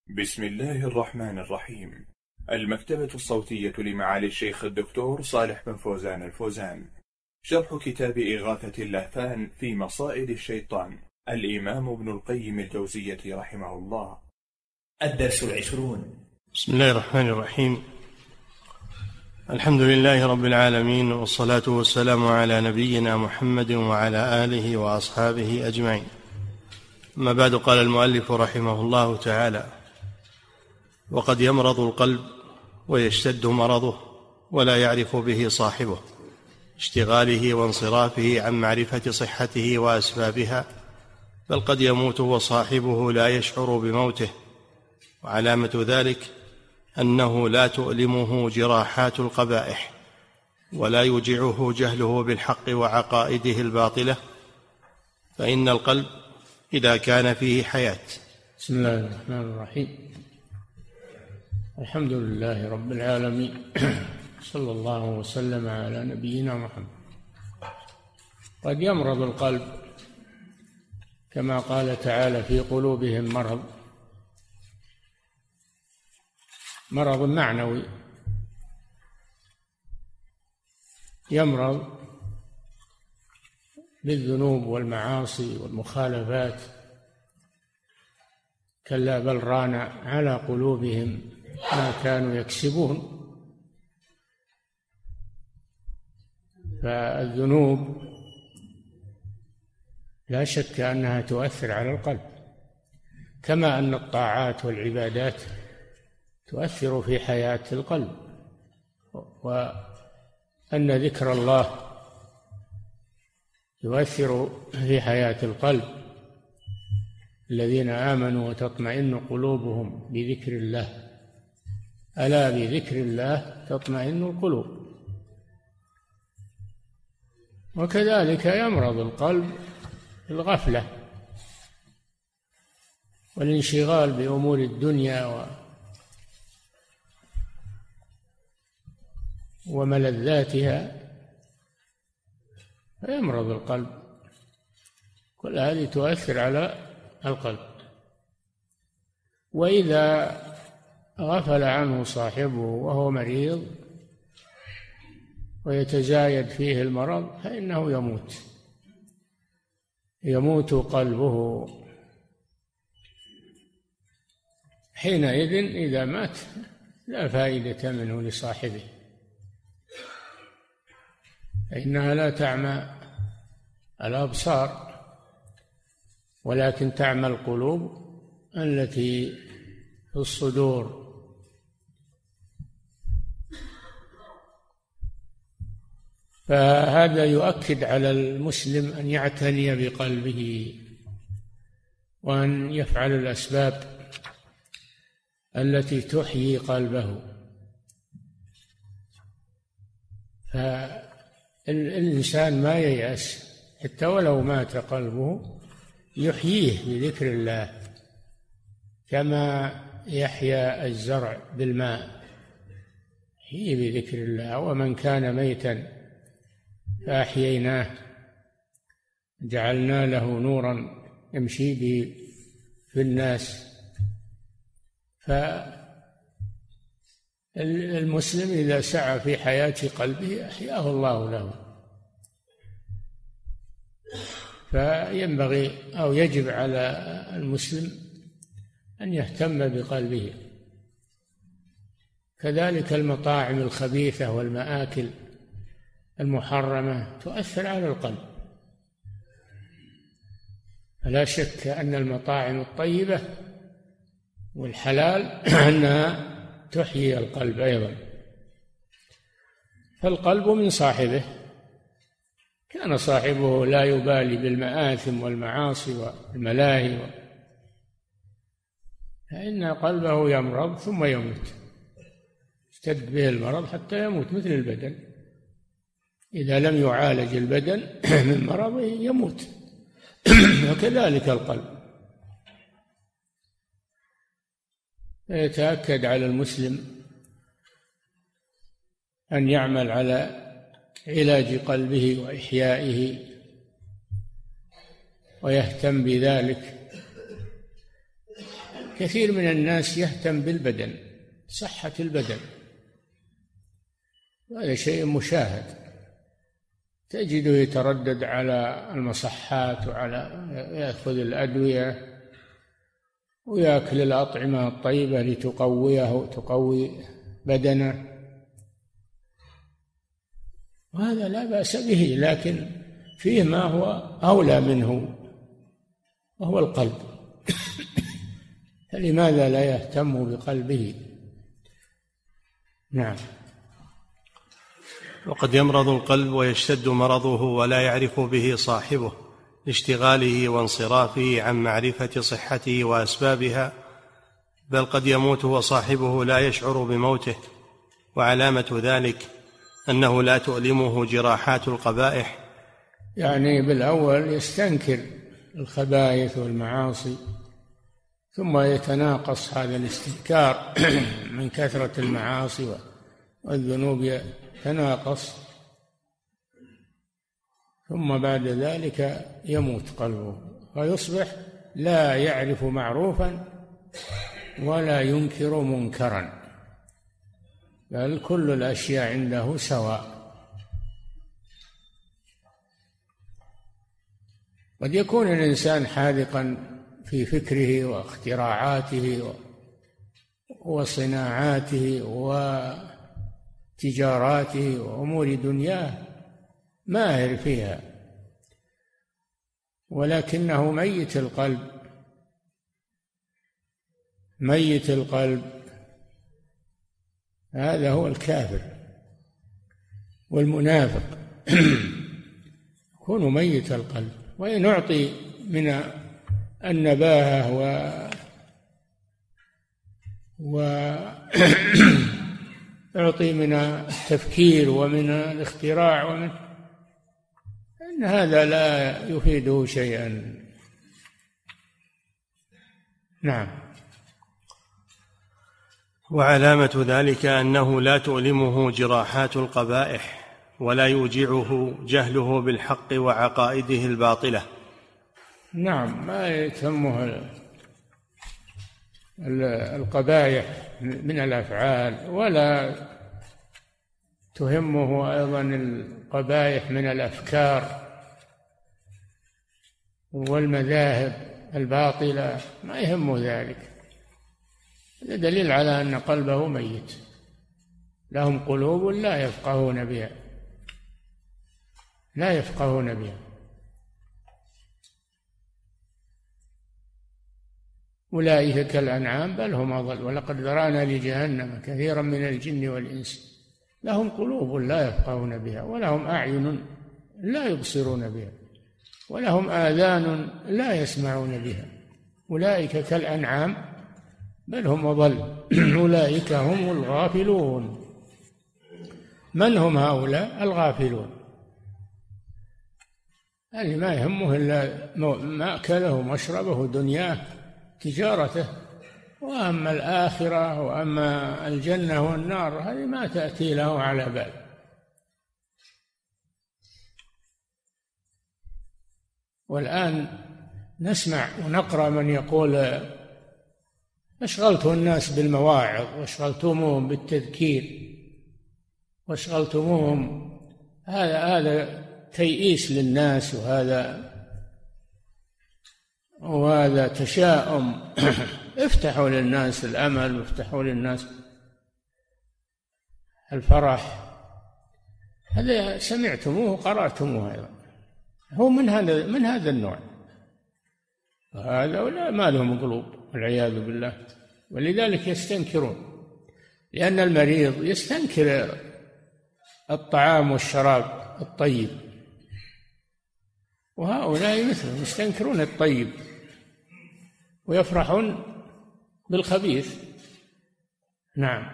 بسم الله الرحمن الرحيم. المكتبة الصوتية لمعالي الشيخ الدكتور صالح بن فوزان الفوزان. شرح كتاب إغاثة اللهفان في مصائد الشيطان، الإمام ابن القيم الجوزية رحمه الله. الدرس 20. بسم الله الرحمن الرحيم. الحمد لله رب العالمين، والصلاة والسلام على نبينا محمد وعلى آله وأصحابه أجمعين. أما بعد، قال المؤلف رحمه الله تعالى: وقد يمرض القلب ويشتد مرضه ولا يعرف به صاحبه، اشتغاله وانصرافه عن معرفة صحته وأسبابها، بل قد يموت وصاحبه لا يشعر بموته. وعلامة ذلك أنه لا تؤلمه جراحات القبائح، ولا يوجعه جهله بالحق وعقائده الباطلة، فإن القلب إذا كان فيه حياة. بسم الله الرحمن الرحيم. الحمد لله رب العالمين، صلى الله وسلم على نبينا محمد. قد يمرض القلب كما قال تعالى: في قلوبهم مرض معنوي، يمرض بالذنوب والمعاصي والمخالفات. كلا بل ران على قلوبهم ما كانوا يكسبون. فالذنوب لا شك أنها تؤثر على القلب، كما أن الطاعات والعبادات تؤثر في حياة القلب، وأن ذكر الله يؤثر في حياة القلب. الذين آمنوا وتطمئن قلوبهم بذكر الله، ألا بذكر الله تطمئن القلوب. وكذلك يمرض القلب الغفلة والانشغال بأمور الدنيا وملذاتها، فيمرض القلب. كل هذه تؤثر على القلب. وإذا غفل عنه صاحبه وهو مريض ويتزايد فيه المرض فإنه يموت قلبه. حينئذ إذا مات لا فائدة منه لصاحبه، فإنها لا تعمى الأبصار، ولكن تعمى القلوب التي في الصدور. فهذا يؤكد على المسلم أن يعتني بقلبه، وأن يفعل الأسباب التي تحيي قلبه. فالإنسان ما ييأس، حتى ولو مات قلبه يحييه بذكر الله، كما يحيا الزرع بالماء، يحييه بذكر الله. ومن كان ميتا فأحييناه جعلنا له نورا يمشي به في الناس. فالمسلم إذا سعى في حياة قلبه أحياه الله له. فينبغي أو يجب على المسلم أن يهتم بقلبه. كذلك المطاعم الخبيثة والمآكل المحرمة تؤثر على القلب. فلا شك أن المطاعم الطيبة والحلال أنها تحيي القلب أيضا. فالقلب من صاحبه. كان صاحبه لا يبالي بالمآثم والمعاصي والملاهي، فإن قلبه يمرض ثم يموت، اشتد به المرض حتى يموت، مثل البدن إذا لم يعالج البدن من مرضه يموت. وكذلك القلب. يتأكد على المسلم أن يعمل على علاج قلبه وإحيائه، ويهتم بذلك، كثير من الناس يهتم بالبدن، صحة البدن، هذا شيء مشاهد، تجده يتردد على المصحات وعلى يأخذ الأدوية ويأكل الأطعمة الطيبة تقوي بدنه، وهذا لا بأس به، لكن فيه ما هو أولى منه وهو القلب. فلماذا لا يهتم بقلبه؟ نعم. وقد يمرض القلب ويشتد مرضه ولا يعرف به صاحبه لاشتغاله وانصرافه عن معرفة صحته وأسبابها، بل قد يموت وصاحبه لا يشعر بموته. وعلامة ذلك أنه لا تؤلمه جراحات القبائح، يعني بالأول يستنكر الخبائث والمعاصي، ثم يتناقص هذا الاستنكار من كثرة المعاصي والذنوب، يتناقص، ثم بعد ذلك يموت قلبه ويصبح لا يعرف معروفا ولا ينكر منكرا، بل كل الأشياء عنده سواء. قد يكون الإنسان حاذقا في فكره واختراعاته وصناعاته وتجاراته وأمور دنياه، ماهر فيها، ولكنه ميت القلب، ميت القلب، هذا هو الكافر والمنافق. يكون ميت القلب، وإن أعطي من النباهة وأعطي من التفكير ومن الاختراع إن هذا لا يفيده شيئا. نعم. وعلامة ذلك أنه لا تؤلمه جراحات القبائح ولا يوجعه جهله بالحق وعقائده الباطلة. نعم، ما يتهمه القبائح من الأفعال، ولا تهمه أيضا القبائح من الأفكار والمذاهب الباطلة، ما يهمه ذلك. هذا دليل على أن قلبه ميت، لهم قلوب لا يفقهون بها، لا يفقهون بها. أولئك كالأنعام بل هم أضل، ولقد ذرأنا لجهنم كثيرا من الجن والإنس لهم قلوب لا يفقهون بها، ولهم أعين لا يبصرون بها، ولهم آذان لا يسمعون بها، أولئك كالأنعام بل هم أضل، أولئك هم الغافلون. من هم هؤلاء الغافلون؟ اللي ما يهمه إلا مأكله ومشربه دنياه تجارته، وأما الآخرة وأما الجنة والنار هذه ما تأتي له على بال. والآن نسمع ونقرأ من يقول أشغلتم الناس بالمواعظ واشغلتموهم بالتذكير واشغلتموهم، هذا تيئيس للناس، وهذا تشاؤم. افتحوا للناس الأمل وافتحوا للناس الفرح. هذا سمعتموه وقرأتموه أيضا، هو من هذا النوع، وهذا ما لهم قلوب والعياذ بالله، ولذلك يستنكرون، لأن المريض يستنكر الطعام والشراب الطيب، وهؤلاء مثلهم يستنكرون الطيب ويفرحون بالخبيث. نعم.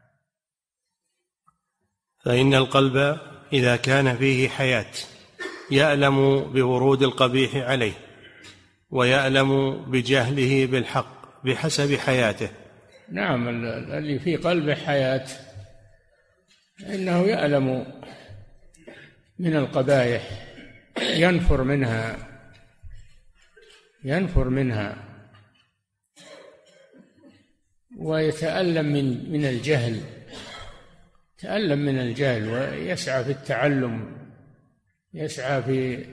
فإن القلب إذا كان فيه حياة يألم بورود القبيح عليه، ويألم بجهله بالحق بحسب حياته. نعم، اللي في قلبه حياة إنه يألم من القبائح، ينفر منها، ويتألم من الجهل، يتألم من الجهل ويسعى في التعلم، يسعى في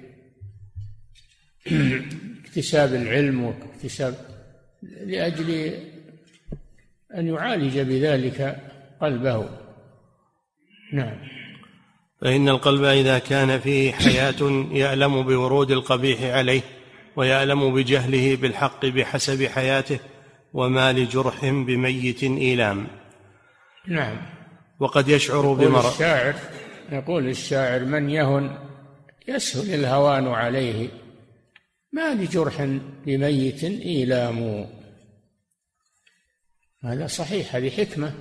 اكتساب العلم واكتساب لأجل أن يعالج بذلك قلبه. نعم. فإن القلب إذا كان فيه حياة يألم بورود القبيح عليه ويألم بجهله بالحق بحسب حياته، وما لجرح بميت إيلام. نعم. وقد يشعر بمرض. يقول الشاعر: من يهن يسهل الهوان عليه، ما لجرح بميت إيلام. هذا صحيح، هذه حكمة.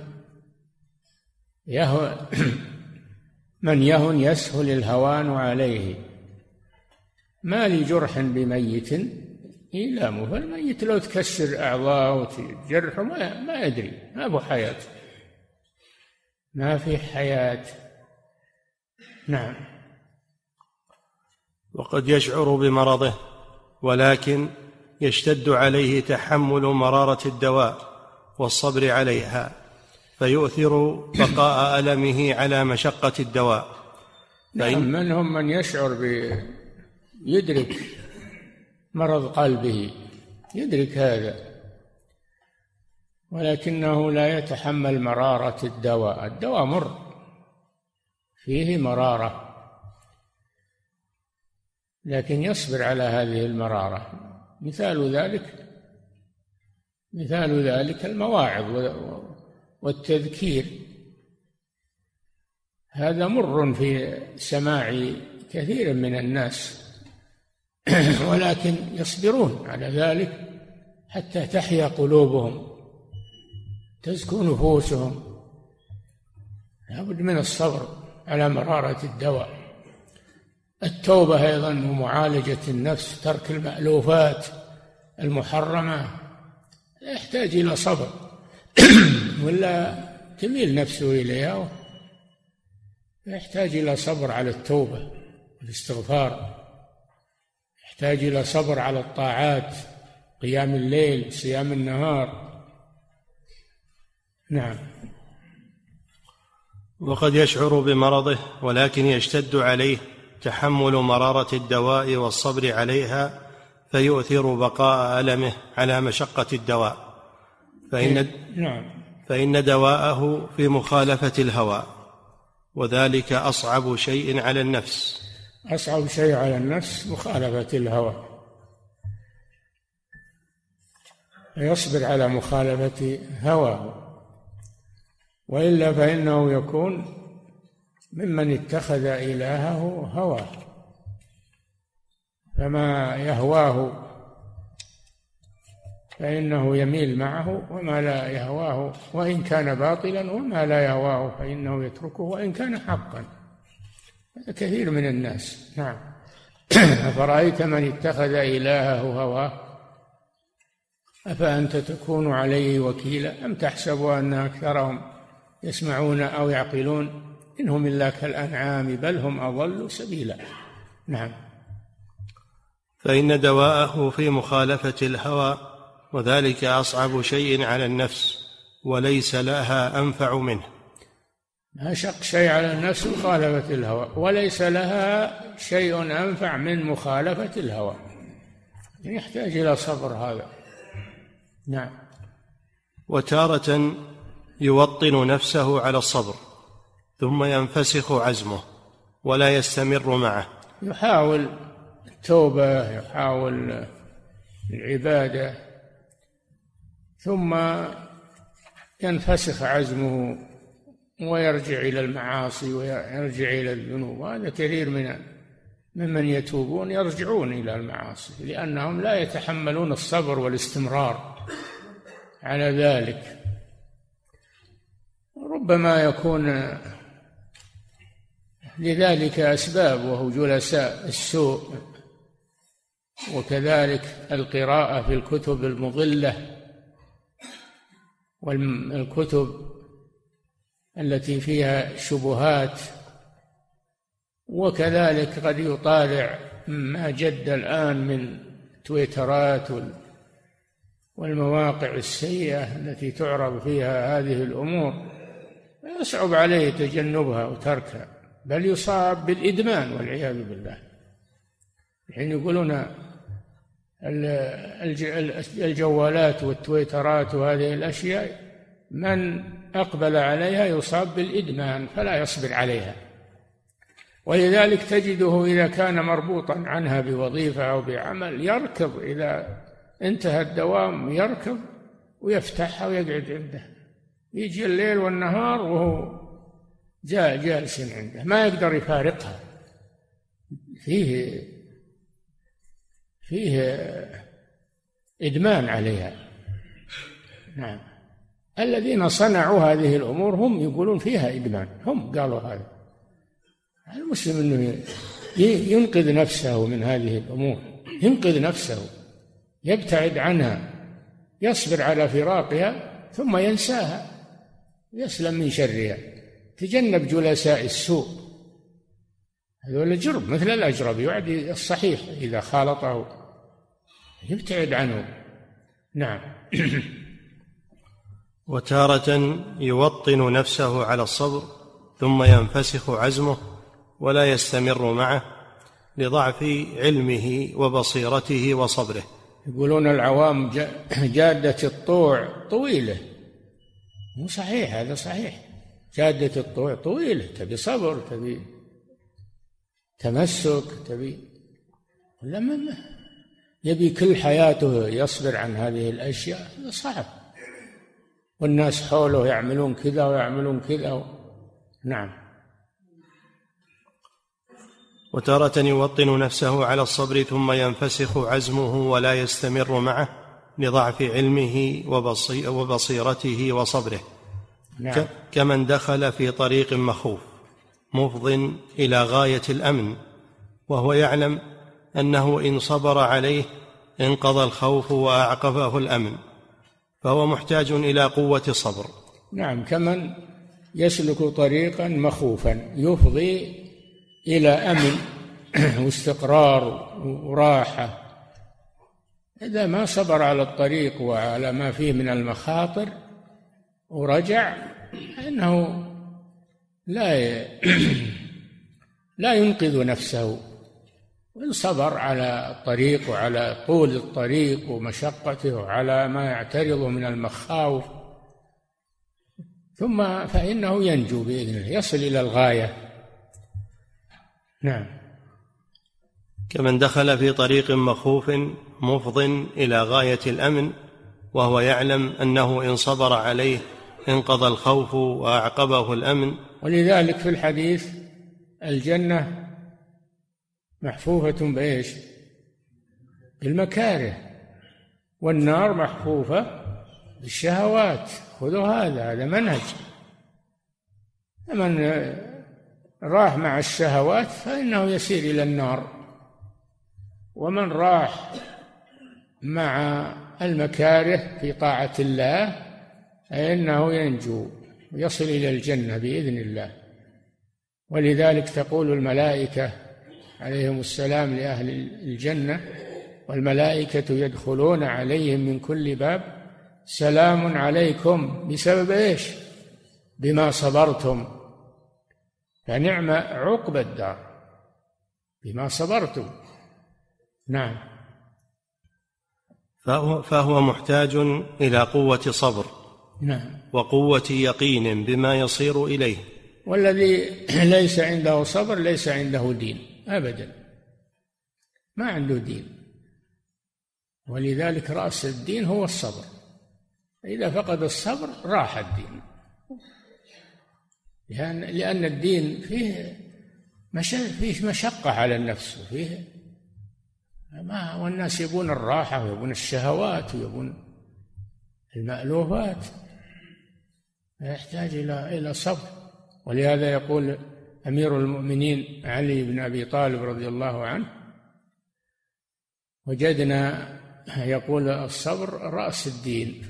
من يهن يسهل الهوان عليه، ما لجرح بميت إيلام. فالميت لو تكسر أعضاءه وتجرحه ما يدري، ما له حياة، ما في حياة. نعم. وقد يشعر بمرضه، ولكن يشتد عليه تحمل مرارة الدواء والصبر عليها، فيؤثر بقاء ألمه على مشقة الدواء. نعم. منهم من يشعر يدرك مرض قلبه، يدرك هذا، ولكنه لا يتحمل مرارة الدواء. الدواء مر، فيه مرارة، لكن يصبر على هذه المرارة. مثال ذلك المواعظ والتذكير، هذا مر في سماع كثير من الناس، ولكن يصبرون على ذلك حتى تحيا قلوبهم، تزكو نفوسهم. لابد من الصبر على مرارة الدواء. التوبة أيضا ومعالجة النفس، ترك المألوفات المحرمة يحتاج إلى صبر ولا تميل نفسه إليها، يحتاج إلى صبر على التوبة والاستغفار، يحتاج إلى صبر على الطاعات، قيام الليل، صيام النهار. نعم. وقد يشعر بمرضه، ولكن يشتد عليه تحمل مرارة الدواء والصبر عليها، فيؤثر بقاء ألمه على مشقة الدواء، فإن دواءه في مخالفة الهوى، وذلك أصعب شيء على النفس. أصعب شيء على النفس مخالفة الهوى، يصبر على مخالفة هواه، وإلا فإنه يكون ممن اتخذ إلهه هواه، فما يهواه فإنه يميل معه، وما لا يهواه وإن كان باطلا، وما لا يهواه فإنه يتركه وإن كان حقا. هذا كثير من الناس. نعم. أفرأيت من اتخذ إلهه هواه أفأنت تكون عليه وكيلا أم تحسب أن أكثرهم يسمعون أو يعقلون إنهم إلا كالأنعام بل هم أضل سبيلا. نعم. فإن دواءه في مخالفة الهوى، وذلك أصعب شيء على النفس، وليس لها أنفع منه. ما شق شيء على النفس مخالفة الهوى، وليس لها شيء أنفع من مخالفة الهوى، يحتاج إلى صبر هذا. نعم. وتارة يوطن نفسه على الصبر ثم ينفسخ عزمه ولا يستمر معه، يحاول التوبة، يحاول العبادة، ثم ينفسخ عزمه ويرجع إلى المعاصي ويرجع إلى الذنوب. هذا كثير ممن يتوبون يرجعون إلى المعاصي لأنهم لا يتحملون الصبر والاستمرار على ذلك. ربما يكون لذلك أسباب، وهو جلساء السوء، وكذلك القراءة في الكتب المضلة والكتب التي فيها شبهات، وكذلك قد يطالع ما جد الآن من تويترات والمواقع السيئة التي تعرض فيها هذه الأمور يصعب عليه تجنبها وتركها، بل يصاب بالإدمان والعياذ بالله. الحين يقولون الجوالات والتويترات وهذه الأشياء من أقبل عليها يصاب بالإدمان فلا يصبر عليها، ولذلك تجده إذا كان مربوطا عنها بوظيفة أو بعمل يركض، إذا انتهى الدوام يركض ويفتحها ويقعد عنده، يجي الليل والنهار وهو جالس عنده ما يقدر يفارقها. فيه إدمان عليها. نعم، الذين صنعوا هذه الأمور هم يقولون فيها إدمان، هم قالوا هذا. المسلم أنه ينقذ نفسه من هذه الأمور، ينقذ نفسه، يبتعد عنها، يصبر على فراقها ثم ينساها، يسلم من شرها. تجنب جلساء السوء، هذول الجرب مثل الأجرب، يعد الصحيح إذا خالطه يبتعد عنه. نعم. وتارة يوطن نفسه على الصبر ثم ينفسخ عزمه ولا يستمر معه لضعف علمه وبصيرته وصبره. يقولون العوام جادة الطوع طويلة، مو صحيح، هذا صحيح. جادة الطوع طويلة، تبي صبر، تبي تمسك، تبي لما يبي كل حياته يصبر عن هذه الأشياء صعب، والناس حوله يعملون كذا ويعملون كذا. نعم. وتارة يوطن نفسه على الصبر ثم ينفسخ عزمه ولا يستمر معه لضعف علمه وبصيرته وصبره. نعم. كمن دخل في طريق مخوف مفض إلى غاية الأمن وهو يعلم أنه إن صبر عليه انقضى الخوف وأعقبه الأمن، فهو محتاج إلى قوة صبر. نعم، كمن يسلك طريقا مخوفا يفضي إلى أمن واستقرار وراحة، إذا ما صبر على الطريق وعلى ما فيه من المخاطر ورجع فإنه لا ينقذ نفسه. وإن صبر على الطريق وعلى طول الطريق ومشقته وعلى ما يعترضه من المخاوف ثم فإنه ينجو بإذن الله، يصل إلى الغاية. نعم. كمن دخل في طريق مخوف مفض إلى غاية الأمن وهو يعلم أنه إن صبر عليه انقضى الخوف وأعقبه الأمن. ولذلك في الحديث الجنة محفوفة بإيش؟ بالمكاره، والنار محفوفة بالشهوات. خذوا هذا منهج. من راح مع الشهوات فإنه يسير إلى النار، ومن راح مع المكاره في طاعة الله فإنه ينجو ويصل إلى الجنة بإذن الله. ولذلك تقول الملائكة عليهم السلام لأهل الجنة، والملائكة يدخلون عليهم من كل باب سلام عليكم بسبب إيش؟ بما صبرتم، فنعم عقبى الدار بما صبرتم. نعم. فهو محتاج إلى قوة صبر. نعم. وقوة يقين بما يصير إليه. والذي ليس عنده صبر ليس عنده دين أبدا، ما عنده دين. ولذلك رأس الدين هو الصبر، إذا فقد الصبر راح الدين، لأن الدين فيه مشقة على النفس، وفيه والناس يبون الراحة ويبون الشهوات ويبون المألوفات، يحتاج إلى صبر. ولهذا يقول أمير المؤمنين علي بن أبي طالب رضي الله عنه: وجدنا، يقول الصبر رأس الدين،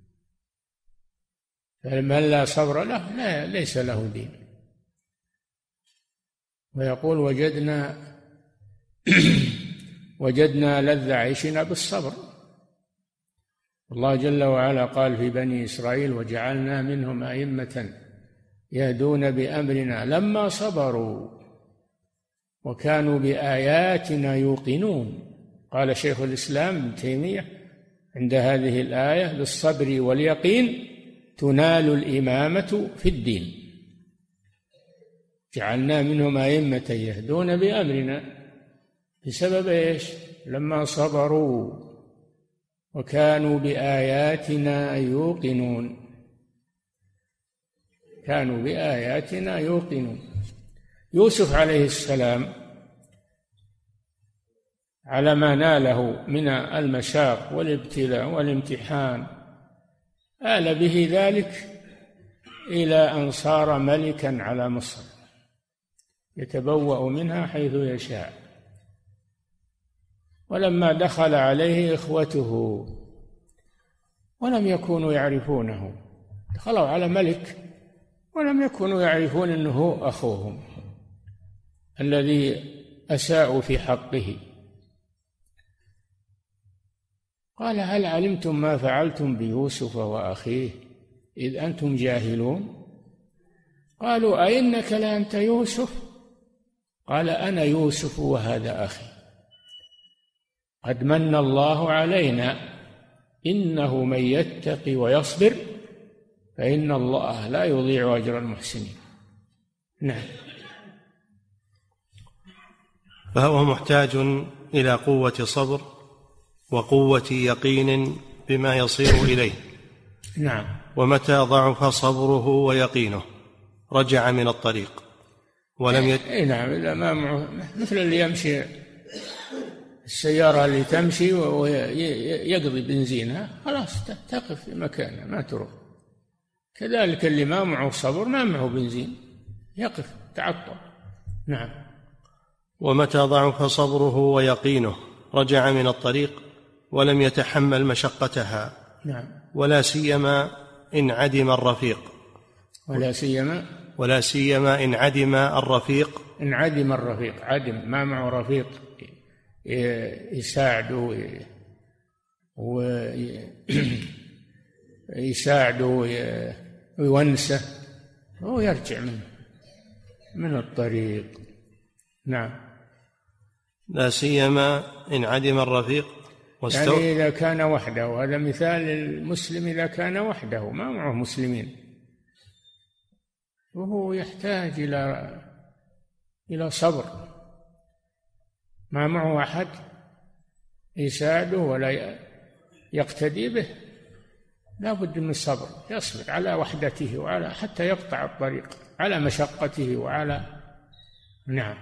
فمن لا صبر له ليس له دين. ويقول وجدنا لذ عيشنا بالصبر، الله جل وعلا قال في بني إسرائيل: وجعلنا منهم أئمة يهدون بأمرنا لما صبروا وكانوا بآياتنا يوقنون. قال شيخ الإسلام ابن تيمية عند هذه الآية: بالصبر واليقين تنال الإمامة في الدين. جعلنا منهم أئمة يهدون بأمرنا بسبب إيش؟ لما صبروا وكانوا بآياتنا يوقنون. كانوا بآياتنا يوقنون. يوسف عليه السلام على ما ناله من المشاق والابتلاء والامتحان آل به ذلك إلى أن صار ملكا على مصر يتبوأ منها حيث يشاء. ولما دخل عليه إخوته ولم يكونوا يعرفونه، دخلوا على ملك ولم يكونوا يعرفون أنه أخوهم الذي أساءوا في حقه. قال: هل علمتم ما فعلتم بيوسف وأخيه إذ أنتم جاهلون؟ قالوا: أئنك لأنت يوسف؟ قال: أنا يوسف وهذا أخي، قد من الله علينا، إنه من يتق ويصبر فإن الله لا يضيع أجر المحسنين. نعم. فهو محتاج إلى قوة صبر وقوة يقين بما يصير إليه. نعم. ومتى ضعف صبره ويقينه رجع من الطريق ولم نعم. إذا ما معه مثل اللي يمشي السيارة اللي تمشي ويقضي بنزينها، خلاص تقف في مكانها ما تروح. كذلك اللي ما معه صبر ما معه بنزين يقف تعطل. نعم. ومتى ضعف صبره ويقينه رجع من الطريق ولم يتحمل مشقتها. نعم. ولا سيما إن عدم الرفيق. ولا سيما إن عدم الرفيق. إن عدم الرفيق، عدم ما معه رفيق يساعده ويونسه هو يرجع من الطريق. نعم. لا سيما إن عدم الرفيق يعني إذا كان وحده، هذا مثال المسلم إذا كان وحده ما معه مسلمين وهو يحتاج إلى صبر، ما معه أحد يساعده ولا يقتدي به، لا بد من الصبر، يصبر على وحدته وعلى حتى يقطع الطريق على مشقته وعلى. نعم.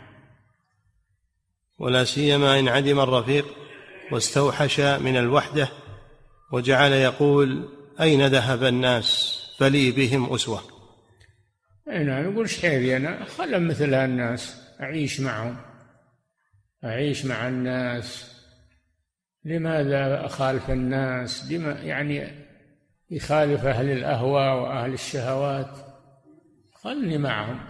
ولا سيما إن عدم الرفيق واستوحش من الوحدة وجعل يقول: أين ذهب الناس فلي بهم أسوة. نعم. يقول: شحيري أنا خلى مثل الناس أعيش معهم، أعيش مع الناس، لماذا أخالف الناس؟ يعني يخالف أهل الأهواء وأهل الشهوات، خلني معهم.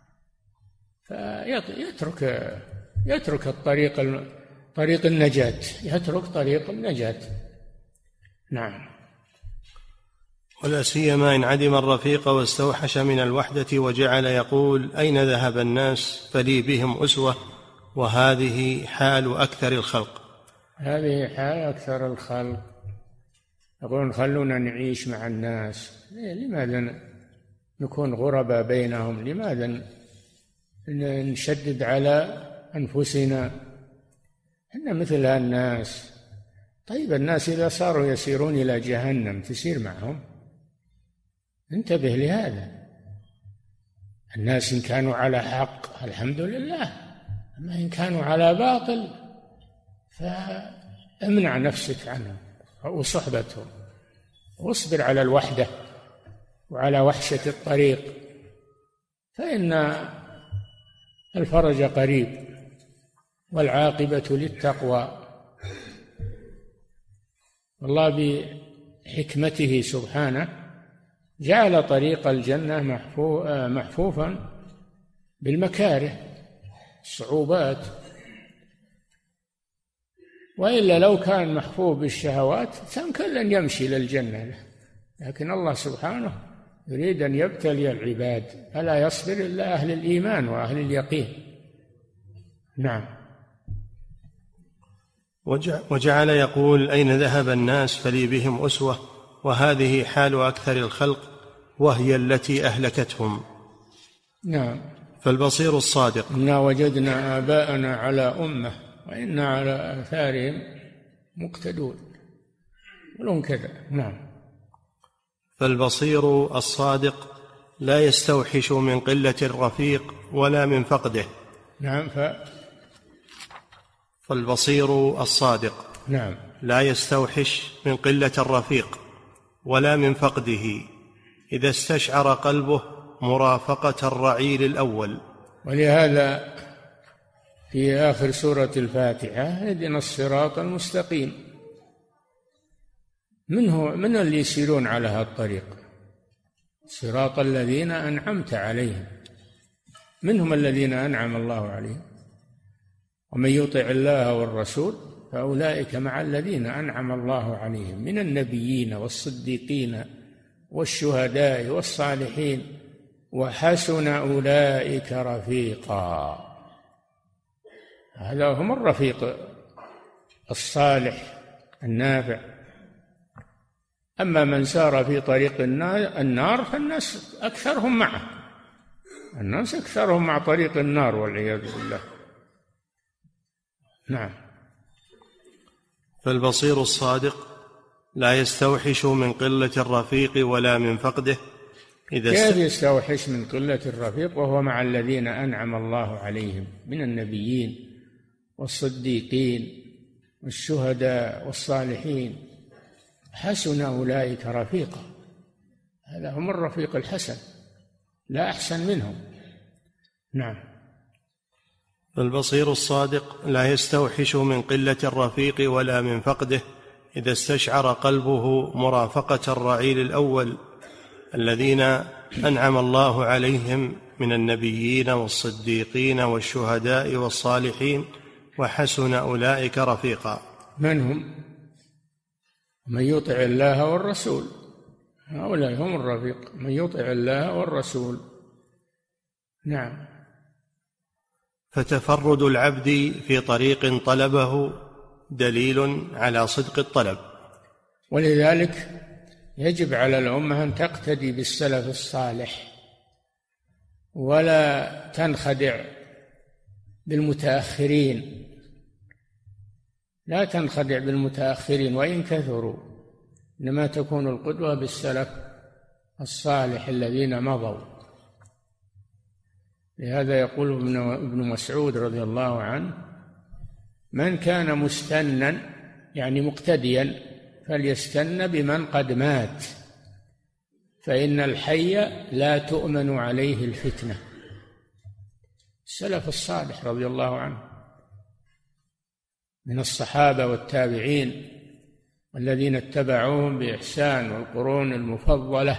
فيترك طريق النجاة، يترك طريق النجاة. نعم. ولا سيما إن عدم الرفيق واستوحش من الوحدة وجعل يقول: أين ذهب الناس فلي بهم أسوة. وهذه حال أكثر الخلق. هذه حال أكثر الخلق، يقولون: خلونا نعيش مع الناس. لماذا نكون غرباء بينهم؟ لماذا نشدد على أنفسنا؟ إن مثل الناس. طيب الناس إذا صاروا يسيرون إلى جهنم تسير معهم؟ انتبه لهذا. الناس إن كانوا على حق الحمد لله، أما إن كانوا على باطل فامنع نفسك عنهم وصحبتهم، واصبر على الوحدة وعلى وحشة الطريق، فإن الفرج قريب والعاقبة للتقوى. والله بحكمته سبحانه جعل طريق الجنة محفوفا بالمكاره، الصعوبات، وإلا لو كان محفوظ بالشهوات كان لن يمشي للجنة، لكن الله سبحانه يريد أن يبتلي العباد، فلا يصبر إلا أهل الإيمان وأهل اليقين. نعم. وجعل يقول: أين ذهب الناس فلي بهم أسوة، وهذه حال أكثر الخلق وهي التي أهلكتهم. نعم. فالبصير الصادق: إنا وجدنا آباءنا على أمة وإنا على آثارهم مقتدون، ولهم كذا. نعم. فالبصير الصادق لا يستوحش من قلة الرفيق ولا من فقده. نعم. فالبصير الصادق نعم لا يستوحش من قلة الرفيق ولا من فقده إذا استشعر قلبه مرافقة الرعيل الأول. ولهذا في آخر سورة الفاتحة: اهدنا الصراط المستقيم. من اللي يسيرون على هذا الطريق؟ صراط الذين أنعمت عليهم. منهم الذين أنعم الله عليهم. ومن يطع الله والرسول فأولئك مع الذين أنعم الله عليهم من النبيين والصديقين والشهداء والصالحين وحسن أولئك رفيقا. هذا هم الرفيق الصالح النافع. أما من سار في طريق النار فالناس أكثرهم معه، الناس أكثرهم مع طريق النار والعياذ بالله. نعم. فالبصير الصادق لا يستوحش من قلة الرفيق ولا من فقده كيف يستوحش من قلة الرفيق وهو مع الذين أنعم الله عليهم من النبيين والصديقين والشهداء والصالحين حسن أولئك رفيقا. هذا هم الرفيق الحسن، لا أحسن منهم. نعم. فالبصير الصادق لا يستوحش من قلة الرفيق ولا من فقده إذا استشعر قلبه مرافقة الرعيل الأول الذين أنعم الله عليهم من النبيين والصديقين والشهداء والصالحين وحسن أولئك رفيقا. من هم؟ من يطع الله والرسول، هؤلاء هم الرفيق، من يطع الله والرسول. نعم. فتفرد العبد في طريق طلبه دليل على صدق الطلب. ولذلك يجب على الأمة أن تقتدي بالسلف الصالح ولا تنخدع بالمتأخرين، لا تنخدع بالمتأخرين وإن كثروا، إنما تكون القدوة بالسلف الصالح الذين مضوا. لهذا يقول ابن مسعود رضي الله عنه: من كان مستنا يعني مقتديا فليستن بمن قد مات، فإن الحي لا تؤمن عليه الفتنة. السلف الصالح رضي الله عنه من الصحابة والتابعين والذين اتبعوهم بإحسان والقرون المفضلة،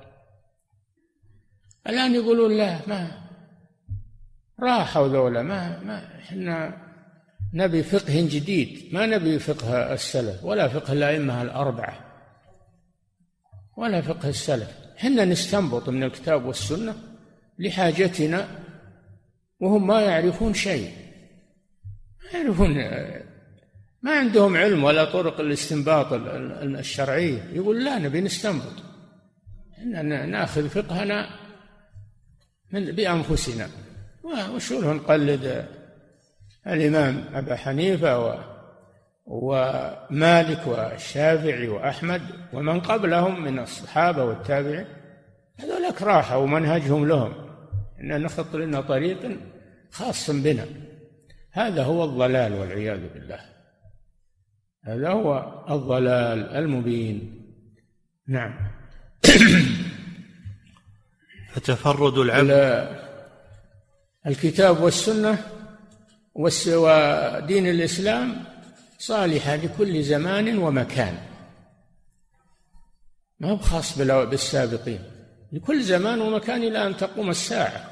الآن يقولون لا، ما راحوا ذولا، ما احنا نبي فقه جديد، ما نبي فقه السلف ولا فقه الأئمة الأربعة ولا فقه السلف، احنا نستنبط من الكتاب والسنة لحاجتنا، وهم ما يعرفون شيء، ما عندهم علم ولا طرق الاستنباط الشرعية. يقول لا، نبي نستنبط، إننا نأخذ فقهنا بأنفسنا، وشو نقلد الإمام أبا حنيفة ومالك والشافعي وأحمد ومن قبلهم من الصحابة والتابعين، هذولك راحوا ومنهجهم لهم، إن نخط لنا طريق خاص بنا. هذا هو الضلال والعياذ بالله، هذا هو الضلال المبين. نعم. فتفرد العبد الكتاب والسنة ودين الإسلام صالحة لكل زمان ومكان، ما هو خاص بالسابقين، لكل زمان ومكان إلى أن تقوم الساعة.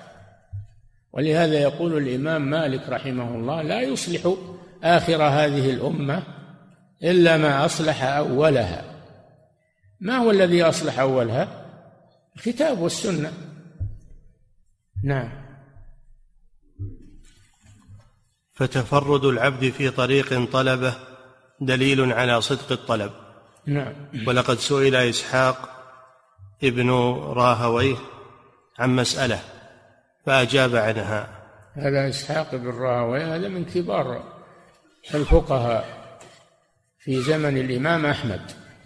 ولهذا يقول الإمام مالك رحمه الله: لا يصلح آخر هذه الأمة إلا ما أصلح أولها. ما هو الذي أصلح أولها؟ الكتاب والسنة. نعم. فتفرد العبد في طريق طلبه دليل على صدق الطلب. نعم. ولقد سئل إسحاق ابن راهويه عن مسألة فأجاب عنها. هذا إسحاق بن راهويه هذا من كبار الفقهاء في زمن الإمام أحمد،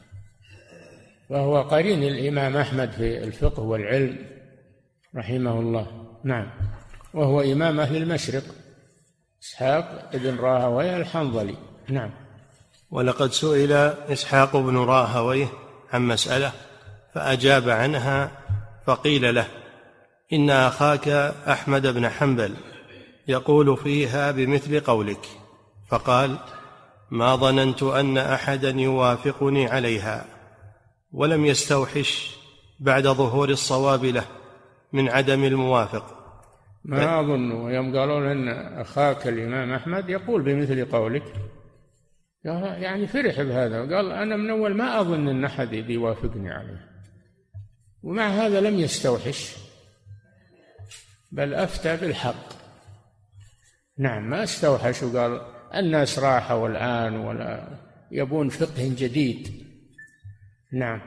وهو قرين الإمام أحمد في الفقه والعلم رحمه الله. نعم. وهو إمام أهل المشرق، إسحاق بن راهويه الحنظلي. نعم. ولقد سئل إسحاق بن راهويه عن مسألة فأجاب عنها، فقيل له: إن أخاك أحمد بن حنبل يقول فيها بمثل قولك. فقال: ما ظننت أن أحدا يوافقني عليها، ولم يستوحش بعد ظهور الصواب له من عدم الموافق. ما أظن يوم قالوا أن أخاك الإمام أحمد يقول بمثل قولك، يعني فرح بهذا وقال: أنا من أول ما أظن أن أحد يوافقني عليه، ومع هذا لم يستوحش بل أفتى بالحق. نعم، ما استوحش وقال الناس راحوا الآن ولا يبون فقه جديد. نعم.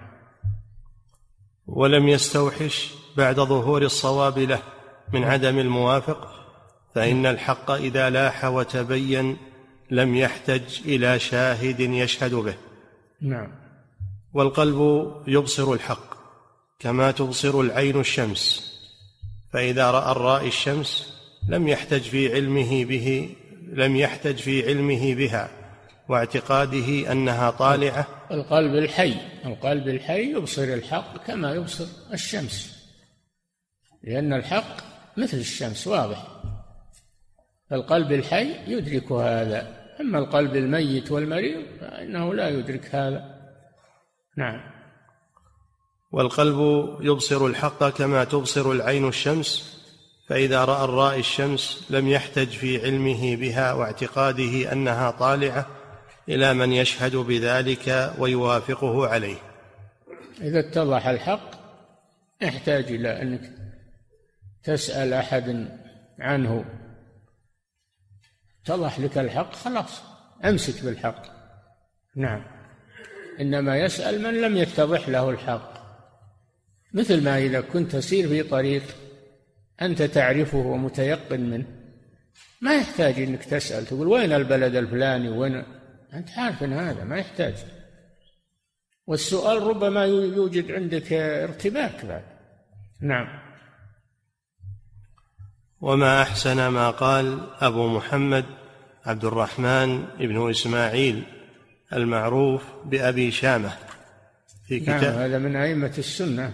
ولم يستوحش بعد ظهور الصواب له من عدم الموافق، فإن الحق إذا لاح وتبين لم يحتج إلى شاهد يشهد به. نعم. والقلب يبصر الحق كما تبصر العين الشمس، فإذا رأى الرائي الشمس لم يحتج في علمه بها واعتقاده أنها طالعة. القلب الحي يبصر الحق كما يبصر الشمس، لأن الحق مثل الشمس واضح. القلب الحي يدرك هذا، أما القلب الميت والمريض فإنه لا يدرك هذا. نعم. والقلب يبصر الحق كما تبصر العين الشمس، فإذا رأى الرائي الشمس لم يحتج في علمه بها واعتقاده أنها طالعة إلى من يشهد بذلك ويوافقه عليه. إذا اتضح الحق يحتاج إلى أنك تسأل أحد عنه. اتضح لك الحق خلاص أمسك بالحق. نعم. إنما يسأل من لم يتضح له الحق، مثل ما إذا كنت تسير في طريق أنت تعرفه ومتيقن منه، ما يحتاج أنك تسأل تقول وين البلد الفلاني وين، أنت عارف أن هذا ما يحتاج. والسؤال ربما يوجد عندك ارتباك بعد. نعم. وما أحسن ما قال أبو محمد عبد الرحمن بن إسماعيل المعروف بأبي شامة في كتاب. نعم، هذا من أئمة السنة.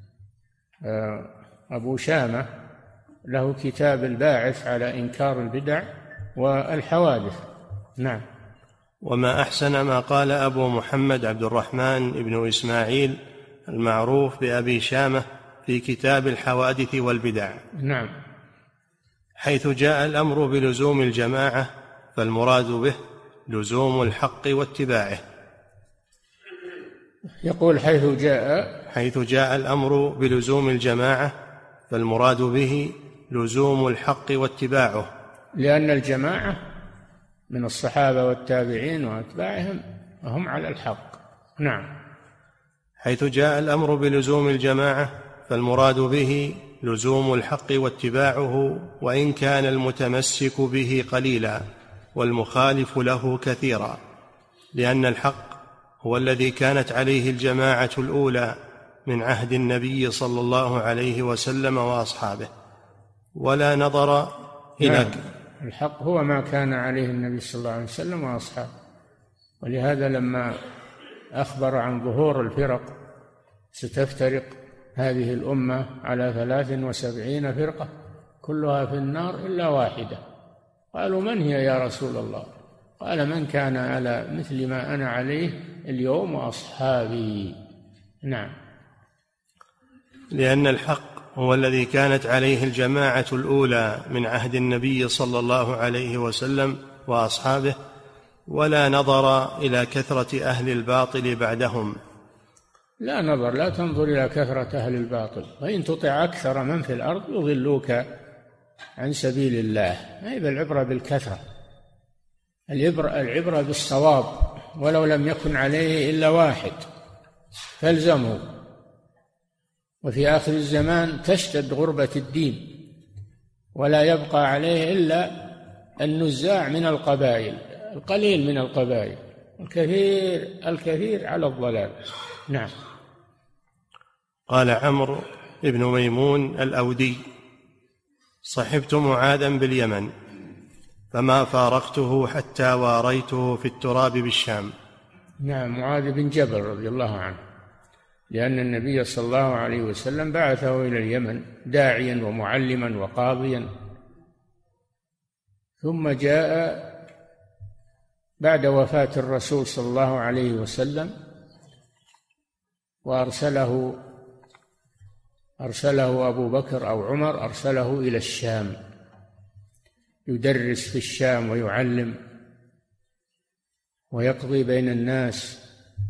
أبو شامة له كتاب الباعث على إنكار البدع والحوادث. نعم. وما أحسن ما قال أبو محمد عبد الرحمن بن إسماعيل المعروف بأبي شامة في كتاب الحوادث والبدع. نعم. حيث جاء الأمر بلزوم الجماعة فالمراد به لزوم الحق واتباعه. يقول حيث جاء الأمر بلزوم الجماعة فالمراد به لزوم الحق واتباعه، لأن الجماعة من الصحابة والتابعين وأتباعهم هم على الحق. نعم. حيث جاء الأمر بلزوم الجماعة فالمراد به لزوم الحق واتباعه، وإن كان المتمسك به قليلا والمخالف له كثيرا، لأن الحق هو الذي كانت عليه الجماعة الأولى من عهد النبي صلى الله عليه وسلم وأصحابه، ولا نظر إلى الحق هو ما كان عليه النبي صلى الله عليه وسلم وأصحابه. ولهذا لما أخبر عن ظهور الفرق ستفترق هذه الأمة على 73 فرقة كلها في النار إلا واحدة، قالوا من هي يا رسول الله؟ قال من كان على مثل ما أنا عليه اليوم وأصحابي. نعم. لأن الحق هو الذي كانت عليه الجماعة الأولى من عهد النبي صلى الله عليه وسلم وأصحابه، ولا نظر إلى كثرة أهل الباطل بعدهم. لا نظر، لا تنظر إلى كثرة أهل الباطل، وإن تطع أكثر من في الأرض يضلوك عن سبيل الله. هذه العبرة بالكثرة، العبرة بالصواب، ولو لم يكن عليه إلا واحد فالزمه. وفي آخر الزمان تشتد غربة الدين، ولا يبقى عليه إلا النزاع من القبائل، القليل من القبائل، الكثير على الضلال. نعم. قال عمرو بن ميمون الأودي: صحبت معاذا باليمن فما فارقته حتى واريته في التراب بالشام. نعم، معاذ بن جبل رضي الله عنه، لأن النبي صلى الله عليه وسلم بعثه إلى اليمن داعيا ومعلما وقاضيا، ثم جاء بعد وفاة الرسول صلى الله عليه وسلم وأرسله أبو بكر أو عمر، أرسله إلى الشام يدرس في الشام ويعلم ويقضي بين الناس.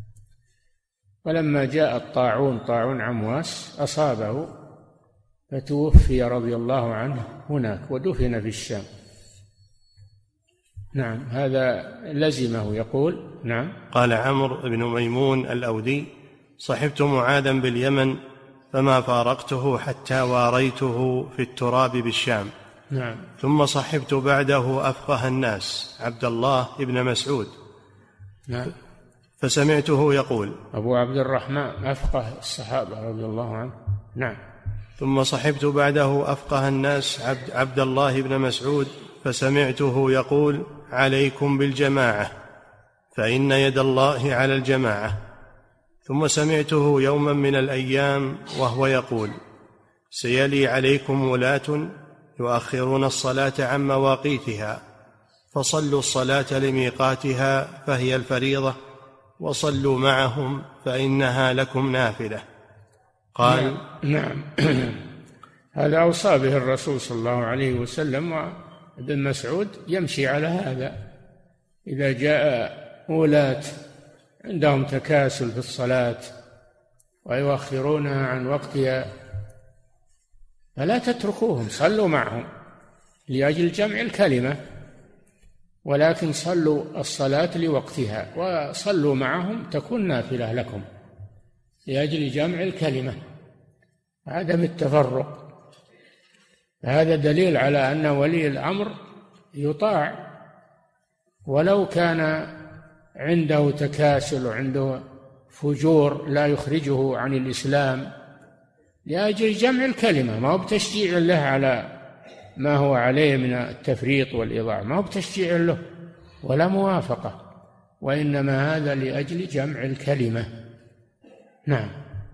ولما جاء الطاعون، طاعون عمواس، أصابه فتوفي رضي الله عنه هناك ودفن في الشام. نعم، هذا لزمه يقول. نعم. قال عمرو بن ميمون الأودي: صحبت معاذا باليمن فما فارقته حتى واريته في التراب بالشام. نعم. ثم صحبت بعده أفقه الناس عبد الله بن مسعود. نعم. فسمعته يقول: أبو عبد الرحمن أفقه الصحابة رضي الله عنه. نعم. ثم صحبت بعده أفقه الناس عبد الله بن مسعود فسمعته يقول: عليكم بالجماعة فإن يد الله على الجماعة. ثم سمعته يوما من الأيام وهو يقول: سيلي عليكم ولاة يؤخرون الصلاة عن مواقيتها، فصلوا الصلاة لميقاتها فهي الفريضة، وصلوا معهم فإنها لكم نافلة. قال: نعم. هذا أوصى به الرسول صلى الله عليه وسلم، وابن مسعود يمشي على هذا. إذا جاء ولاة عندهم تكاسل في الصلاة ويؤخرونها عن وقتها فلا تتركوهم، صلوا معهم لأجل جمع الكلمة، ولكن صلوا الصلاة لوقتها وصلوا معهم تكون نافلة لكم لأجل جمع الكلمة، عدم التفرق. هذا دليل على أن ولي الأمر يطاع ولو كان عنده تكاسل وعنده فجور لا يخرجه عن الإسلام، لأجل جمع الكلمة، ما هو بتشجيع له على ما هو عليه من التفريط والإضاعة، ما هو بتشجيع له ولا موافقة، وإنما هذا لأجل جمع الكلمة. نعم.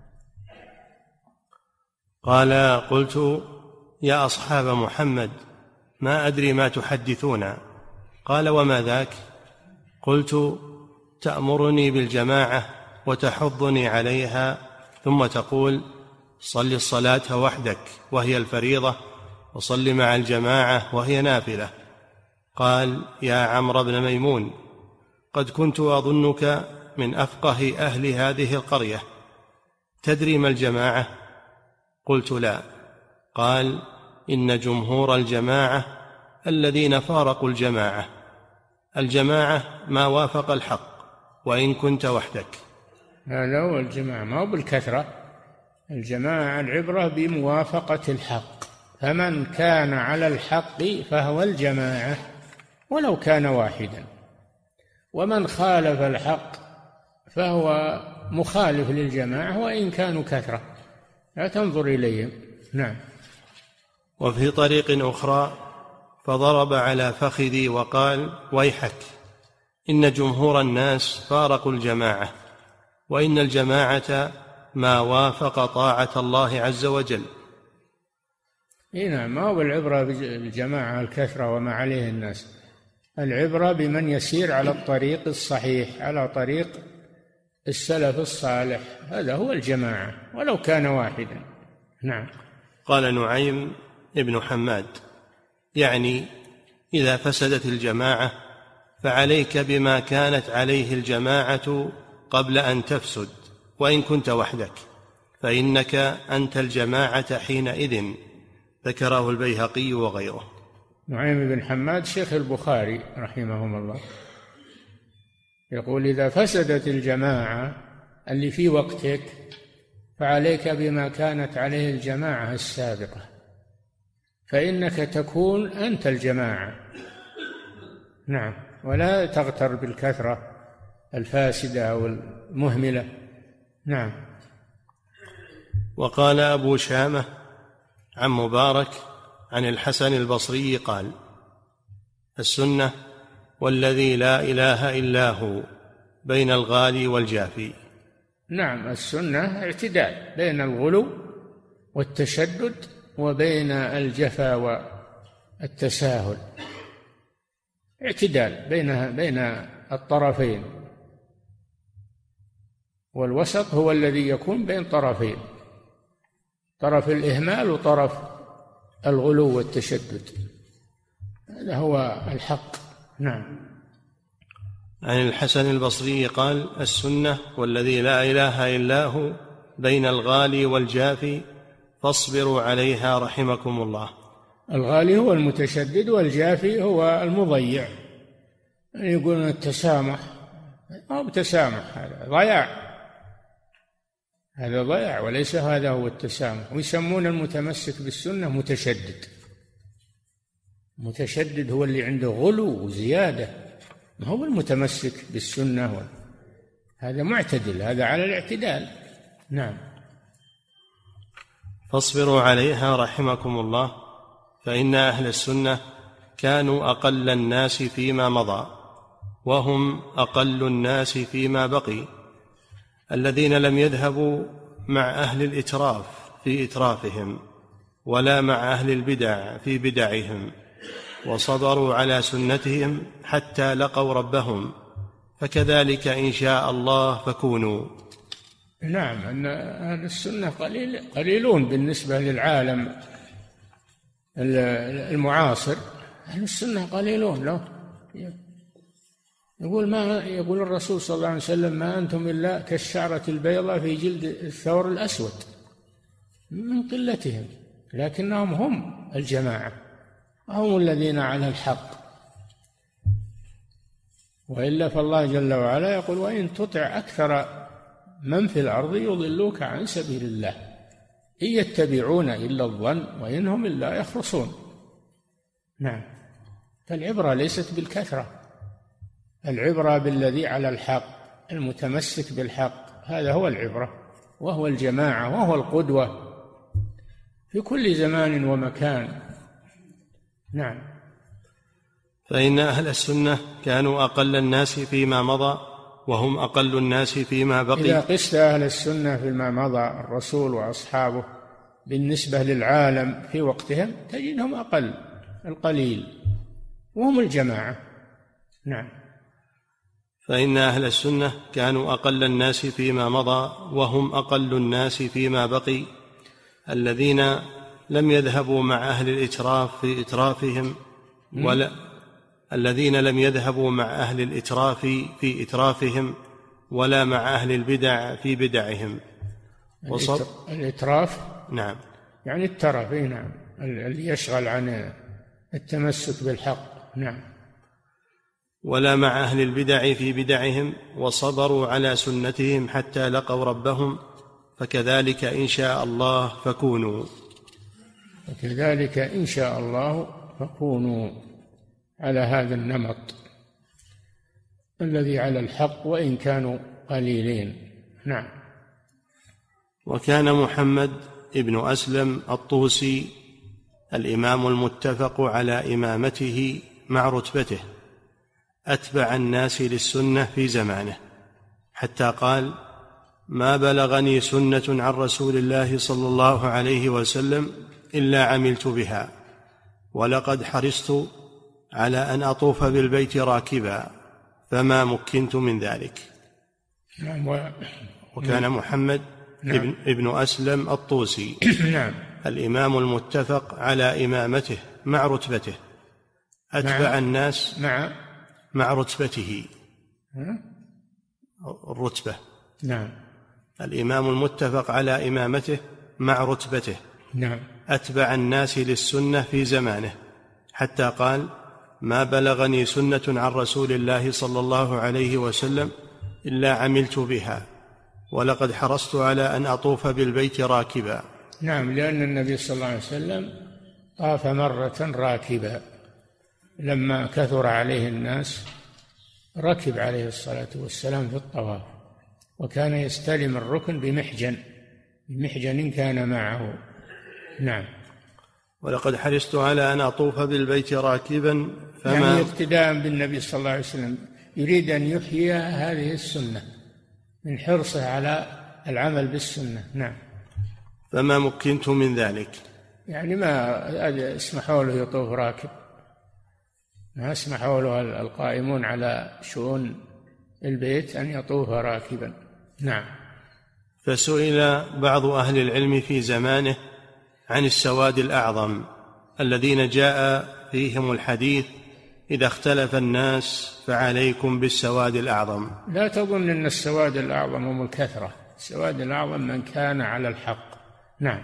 قال: قلت: يا أصحاب محمد ما أدري ما تحدثون. قال: وما ذاك؟ قلت: تأمرني بالجماعة وتحضني عليها، ثم تقول: صل الصلاة وحدك وهي الفريضة، وصل مع الجماعة وهي نافلة. قال: يا عمرو بن ميمون، قد كنت أظنك من أفقه أهل هذه القرية، تدري ما الجماعة؟ قلت: لا. قال: إن جمهور الجماعة الذين فارقوا الجماعة. الجماعة ما وافق الحق وإن كنت وحدك. هذا هو الجماعة، ما هو بالكثرة. الجماعة العبرة بموافقة الحق، فمن كان على الحق فهو الجماعة ولو كان واحدا، ومن خالف الحق فهو مخالف للجماعة وإن كانوا كثرة، لا تنظر إليهم. نعم. وفي طريق أخرى: فضرب على فخذي وقال: ويحك، إن جمهور الناس فارقوا الجماعة، وإن الجماعة ما وافق طاعة الله عز وجل. نعم، ما هو العبرة بالجماعة الكثرة وما عليه الناس، العبرة بمن يسير على الطريق الصحيح، على طريق السلف الصالح، هذا هو الجماعة ولو كان واحدا. نعم. قال نعيم ابن حماد: يعني إذا فسدت الجماعة فعليك بما كانت عليه الجماعة قبل أن تفسد وإن كنت وحدك، فإنك أنت الجماعة حينئذ. ذكره البيهقي وغيره. نعيم بن حماد شيخ البخاري رحمهم الله يقول: إذا فسدت الجماعة اللي في وقتك فعليك بما كانت عليه الجماعة السابقة، فإنك تكون أنت الجماعة. نعم، ولا تغتر بالكثرة الفاسدة أو المهملة. نعم. وقال أبو شامة عن مبارك عن الحسن البصري قال: السنة والذي لا إله إلا هو بين الغالي والجافي. نعم، السنة اعتدال بين الغلو والتشدد وبين الجفا والتساهل، اعتدال بين الطرفين، والوسط هو الذي يكون بين طرفين، طرف الإهمال وطرف الغلو والتشدد، هذا هو الحق. نعم. عن الحسن البصري قال: السنة والذي لا إله إلا هو بين الغالي والجافي فاصبروا عليها رحمكم الله. الغالي هو المتشدد والجافي هو المضيع. يقولون التسامح أو تسامح، هذا ضياع، هذا ضياع وليس هذا هو التسامح. ويسمون المتمسك بالسنة متشدد. متشدد هو اللي عنده غلو وزيادة، ما هو المتمسك بالسنة، هذا معتدل، هذا على الاعتدال. نعم. فاصبروا عليها رحمكم الله، فإن أهل السنة كانوا أقل الناس فيما مضى وهم أقل الناس فيما بقي، الذين لم يذهبوا مع أهل الإتراف في إترافهم ولا مع أهل البدع في بدعهم، وصبروا على سنتهم حتى لقوا ربهم، فكذلك إن شاء الله فكونوا. نعم، أن أهل السنة قليلون بالنسبة للعالم المعاصر. أهل السنة قليلون. لو يقول الرسول صلى الله عليه وسلم: ما أنتم إلا كالشعرة البيضاء في جلد الثور الأسود، من قلتهم، لكنهم هم الجماعة، هم الذين على الحق. وإلا فالله جل وعلا يقول: وإن تطع أكثر من في الأرض يضلوك عن سبيل الله إن يتبعون إلا الظن وإن هم إلا يخرصون. نعم. فالعبرة ليست بالكثرة، العبرة بالذي على الحق، المتمسك بالحق، هذا هو العبرة، وهو الجماعة، وهو القدوة في كل زمان ومكان. نعم. فإن أهل السنة كانوا أقل الناس فيما مضى وهم أقل الناس فيما بقي. إذا قست أهل السنة فيما مضى الرسول وأصحابه بالنسبة للعالم في وقتهم تجدهم أقل القليل، وهم الجماعة. نعم. فإن أهل السنة كانوا أقل الناس فيما مضى وهم أقل الناس فيما بقي، الذين لم يذهبوا مع أهل الإتراف في إترافهم الذين لم يذهبوا مع أهل الإتراف في إترافهم ولا مع أهل البدع في بدعهم. الإتراف نعم، يعني الترف. نعم، اللي يشغل عن التمسك بالحق. نعم. ولا مع أهل البدع في بدعهم، وصبروا على سنتهم حتى لقوا ربهم، فكذلك إن شاء الله فكونوا. وكذلك إن شاء الله فكونوا على هذا النمط الذي على الحق وإن كانوا قليلين. نعم. وكان محمد ابن أسلم الطوسي الإمام المتفق على إمامته مع رتبته أتبع الناس للسنة في زمانه، حتى قال: ما بلغني سنة عن رسول الله صلى الله عليه وسلم إلا عملت بها، ولقد حرصت على أن أطوف بالبيت راكبا فما مكنت من ذلك. وكان محمد ابن أسلم الطوسي الإمام المتفق على إمامته مع رتبته أتبع الناس مع رتبته. الرتبة. نعم. الإمام المتفق على إمامته مع رتبته. نعم. أتبع الناس للسنة في زمانه، حتى قال: ما بلغني سنة عن رسول الله صلى الله عليه وسلم إلا عملت بها، ولقد حرصت على أن أطوف بالبيت راكبا. نعم، لأن النبي صلى الله عليه وسلم طاف مرة راكبا، لما كثر عليه الناس ركب عليه الصلاة والسلام في الطواف، وكان يستلم الركن بمحجن كان معه. نعم. ولقد حرصت على أن أطوف بالبيت راكبا، يعني اقتداء بالنبي صلى الله عليه وسلم، يريد أن يحيي هذه السنة من حرصه على العمل بالسنة. نعم. فما مكنت من ذلك، يعني ما اسمحوا له يطوف راكب، ما اسمحوا له القائمون على شؤون البيت أن يطوف راكبا. نعم. فسئل بعض أهل العلم في زمانه عن السواد الأعظم الذين جاء فيهم الحديث: إذا اختلف الناس فعليكم بالسواد الأعظم. لا تظن أن السواد الأعظم هم الكثرة، السواد الأعظم من كان على الحق. نعم.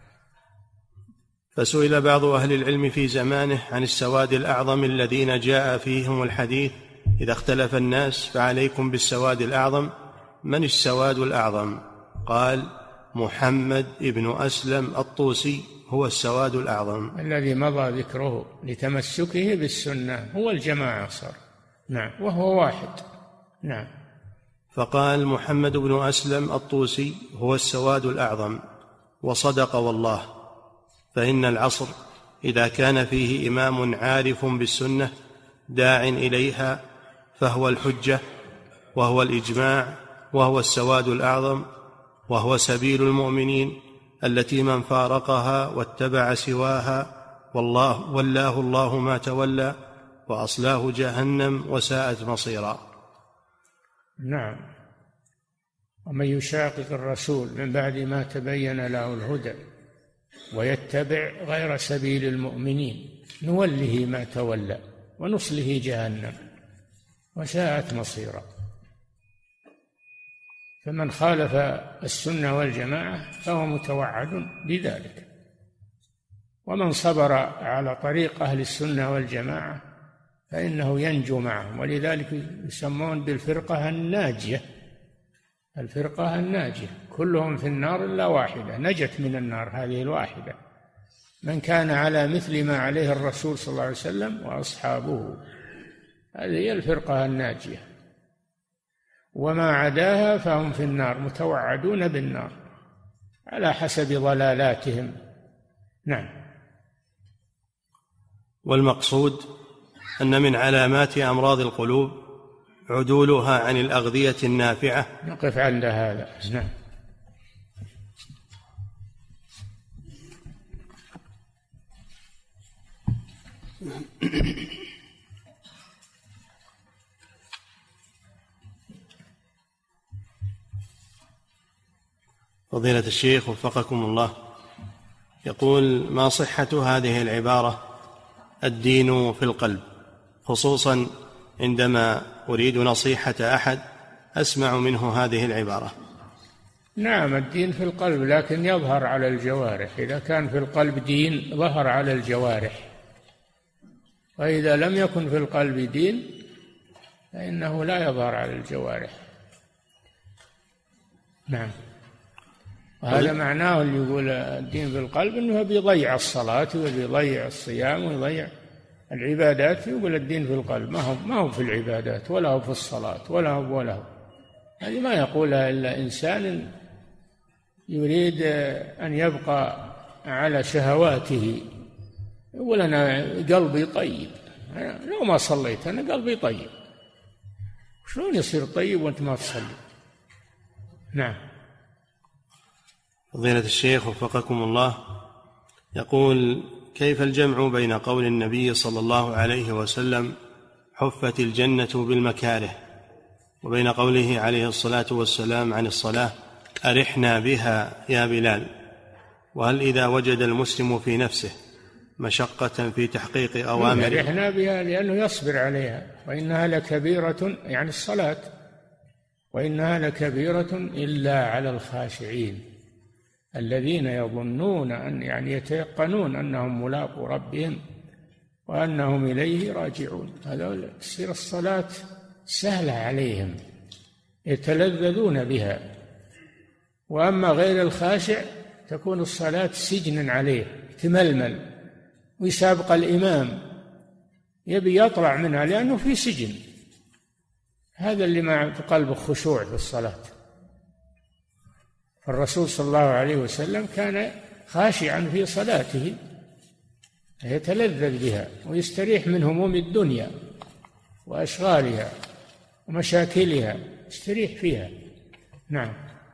فسئل بعض أهل العلم في زمانه عن السواد الأعظم الذين جاء فيهم الحديث: إذا اختلف الناس فعليكم بالسواد الأعظم. من السواد الأعظم؟ قال: محمد ابن أسلم الطوسي هو السواد الأعظم الذي مضى ذكره لتمسكه بالسنة، هو الجماعة صار. نعم. وهو واحد. نعم. فقال محمد بن أسلم الطوسي هو السواد الأعظم، وصدق والله، فإن العصر إذا كان فيه إمام عارف بالسنة داع إليها فهو الحجة، وهو الإجماع، وهو السواد الأعظم، وهو سبيل المؤمنين التي من فارقها واتبع سواها ولاه الله ما تولى وأصلاه جهنم وساءت مصيرا. نعم. ومن يشاقق الرسول من بعد ما تبين له الهدى ويتبع غير سبيل المؤمنين نوله ما تولى ونصله جهنم وساءت مصيرا. فمن خالف السنة والجماعة فهو متوعد بذلك، ومن صبر على طريق أهل السنة والجماعة فإنه ينجو معهم، ولذلك يسمون بالفرقة الناجية. الفرقة الناجية كلهم في النار إلا واحدة نجت من النار، هذه الواحدة، من كان على مثل ما عليه الرسول صلى الله عليه وسلم وأصحابه، هذه هي الفرقة الناجية. وما عداها فهم في النار متوعدون بالنار على حسب ضلالاتهم. نعم. والمقصود أن من علامات أمراض القلوب عدولها عن الأغذية النافعة. نقف عند هذا. نعم. فضيلة الشيخ وفقكم الله، يقول: ما صحة هذه العبارة الدين في القلب، خصوصا عندما أريد نصيحة أحد أسمع منه هذه العبارة؟ نعم، الدين في القلب، لكن يظهر على الجوارح. إذا كان في القلب دين ظهر على الجوارح، وإذا لم يكن في القلب دين فإنه لا يظهر على الجوارح. نعم. وهذا معناه اللي يقول الدين في القلب أنه بيضيع الصلاة وبيضيع الصيام ويضيع العبادات، يقول الدين في القلب، ما هو في العبادات ولا هو في الصلاة ولا هو. هذه ما يقولها إلا إنسان يريد أن يبقى على شهواته، يقول أنا قلبي طيب، لو ما صليت أنا قلبي طيب. شلون يصير طيب وأنت ما تصلي؟ نعم. فضيلة الشيخ وفقكم الله، يقول: كيف الجمع بين قول النبي صلى الله عليه وسلم حفت الجنة بالمكاره، وبين قوله عليه الصلاة والسلام عن الصلاة: أرحنا بها يا بلال؟ وهل إذا وجد المسلم في نفسه مشقة في تحقيق أوامر. فرحنا بها لأنه يصبر عليها، وإنها لكبيرة، يعني الصلاة، وإنها لكبيرة إلا على الخاشعين الذين يظنون يعني يتيقنون أنهم ملاقو ربهم وأنهم إليه راجعون. هذا تصير الصلاة سهلة عليهم، يتلذذون بها. وأما غير الخاشع تكون الصلاة سجنا عليه، يتململ ويسابق الإمام، يبي يطلع منها لأنه في سجن. هذا اللي ما في قلبه خشوع في الصلاة. فالرسول صلى الله عليه وسلم كان خاشعا في صلاته، يتلذذ بها ويستريح من هموم الدنيا وأشغالها ومشاكلها، يستريح فيها. نعم.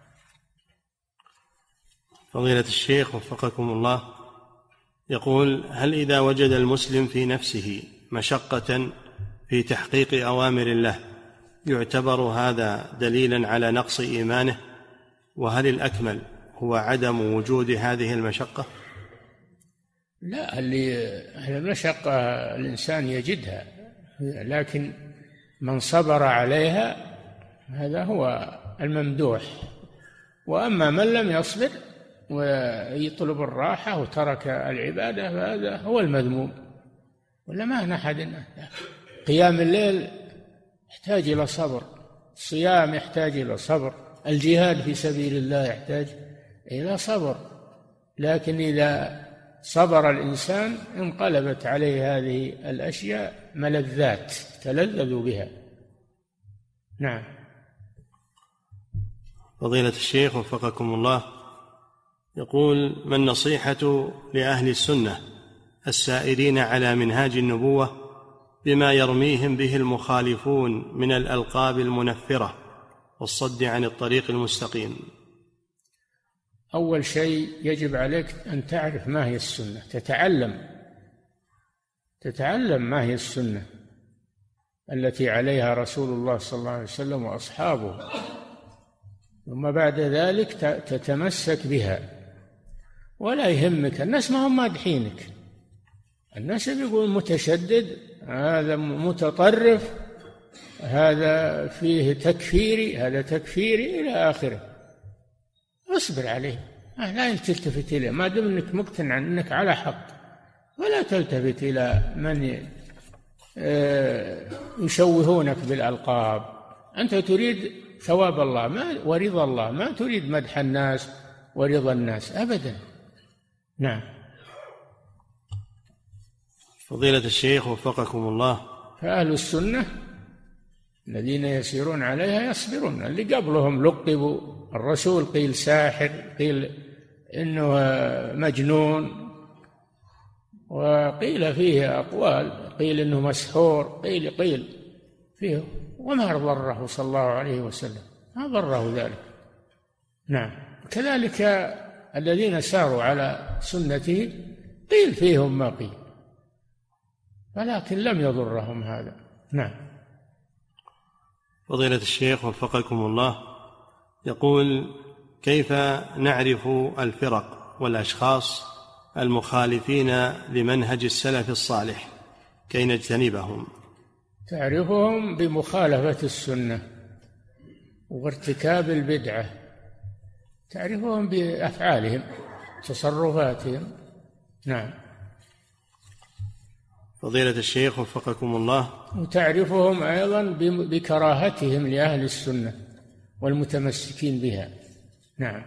فضيلة الشيخ وفقكم الله، يقول: هل إذا وجد المسلم في نفسه مشقة في تحقيق أوامر الله يعتبر هذا دليلا على نقص إيمانه؟ وهل الأكمل هو عدم وجود هذه المشقة؟ لا، المشقة الإنسان يجدها، لكن من صبر عليها هذا هو الممدوح. وأما من لم يصبر ويطلب الراحة وترك العبادة فهذا هو المذموم. ولا ما أحد. قيام الليل يحتاج إلى صبر، الصيام يحتاج إلى صبر، الجهاد في سبيل الله يحتاج إلى صبر. لكن إذا صبر الإنسان انقلبت عليه هذه الأشياء ملذات تلذذ بها. نعم. فضيلة الشيخ وفقكم الله، يقول: ما النصيحة لأهل السنة السائرين على منهاج النبوة بما يرميهم به المخالفون من الألقاب المنفرة والصد عن الطريق المستقيم؟ أول شيء يجب عليك أن تعرف ما هي السنة، تتعلم ما هي السنة التي عليها رسول الله صلى الله عليه وسلم وأصحابه، ثم بعد ذلك تتمسك بها. ولا يهمك الناس، ما هم مادحينك، الناس بيقول متشدد، هذا متطرف، هذا فيه تكفيري، هذا تكفيري، إلى آخره. اصبر عليه، لا تلتفت إليه ما دام أنك مقتنع أنك على حق، ولا تلتفت إلى من يشوهونك بالألقاب. أنت تريد ثواب الله ورضا الله، ما تريد مدح الناس ورضا الناس أبدا. نعم. فضيلة الشيخ وفقكم الله، فأهل السنة الذين يسيرون عليها يصبرون. اللي قبلهم لقبوا، الرسول قيل ساحر، قيل إنه مجنون، وقيل فيه أقوال، قيل إنه مسحور، قيل فيه، وما ضره صلى الله عليه وسلم، ما ضره ذلك. نعم. كذلك الذين ساروا على سنته قيل فيهم ما قيل، ولكن لم يضرهم هذا. نعم. فضيلة الشيخ وفقكم الله، يقول: كيف نعرف الفرق والأشخاص المخالفين لمنهج السلف الصالح كي نجتنبهم؟ تعرفهم بمخالفة السنة وارتكاب البدعة، تعرفهم بأفعالهم، تصرفاتهم. نعم. فضيلة الشيخ وفقكم الله، وتعرفهم أيضا بكراهتهم لأهل السنة والمتمسكين بها. نعم.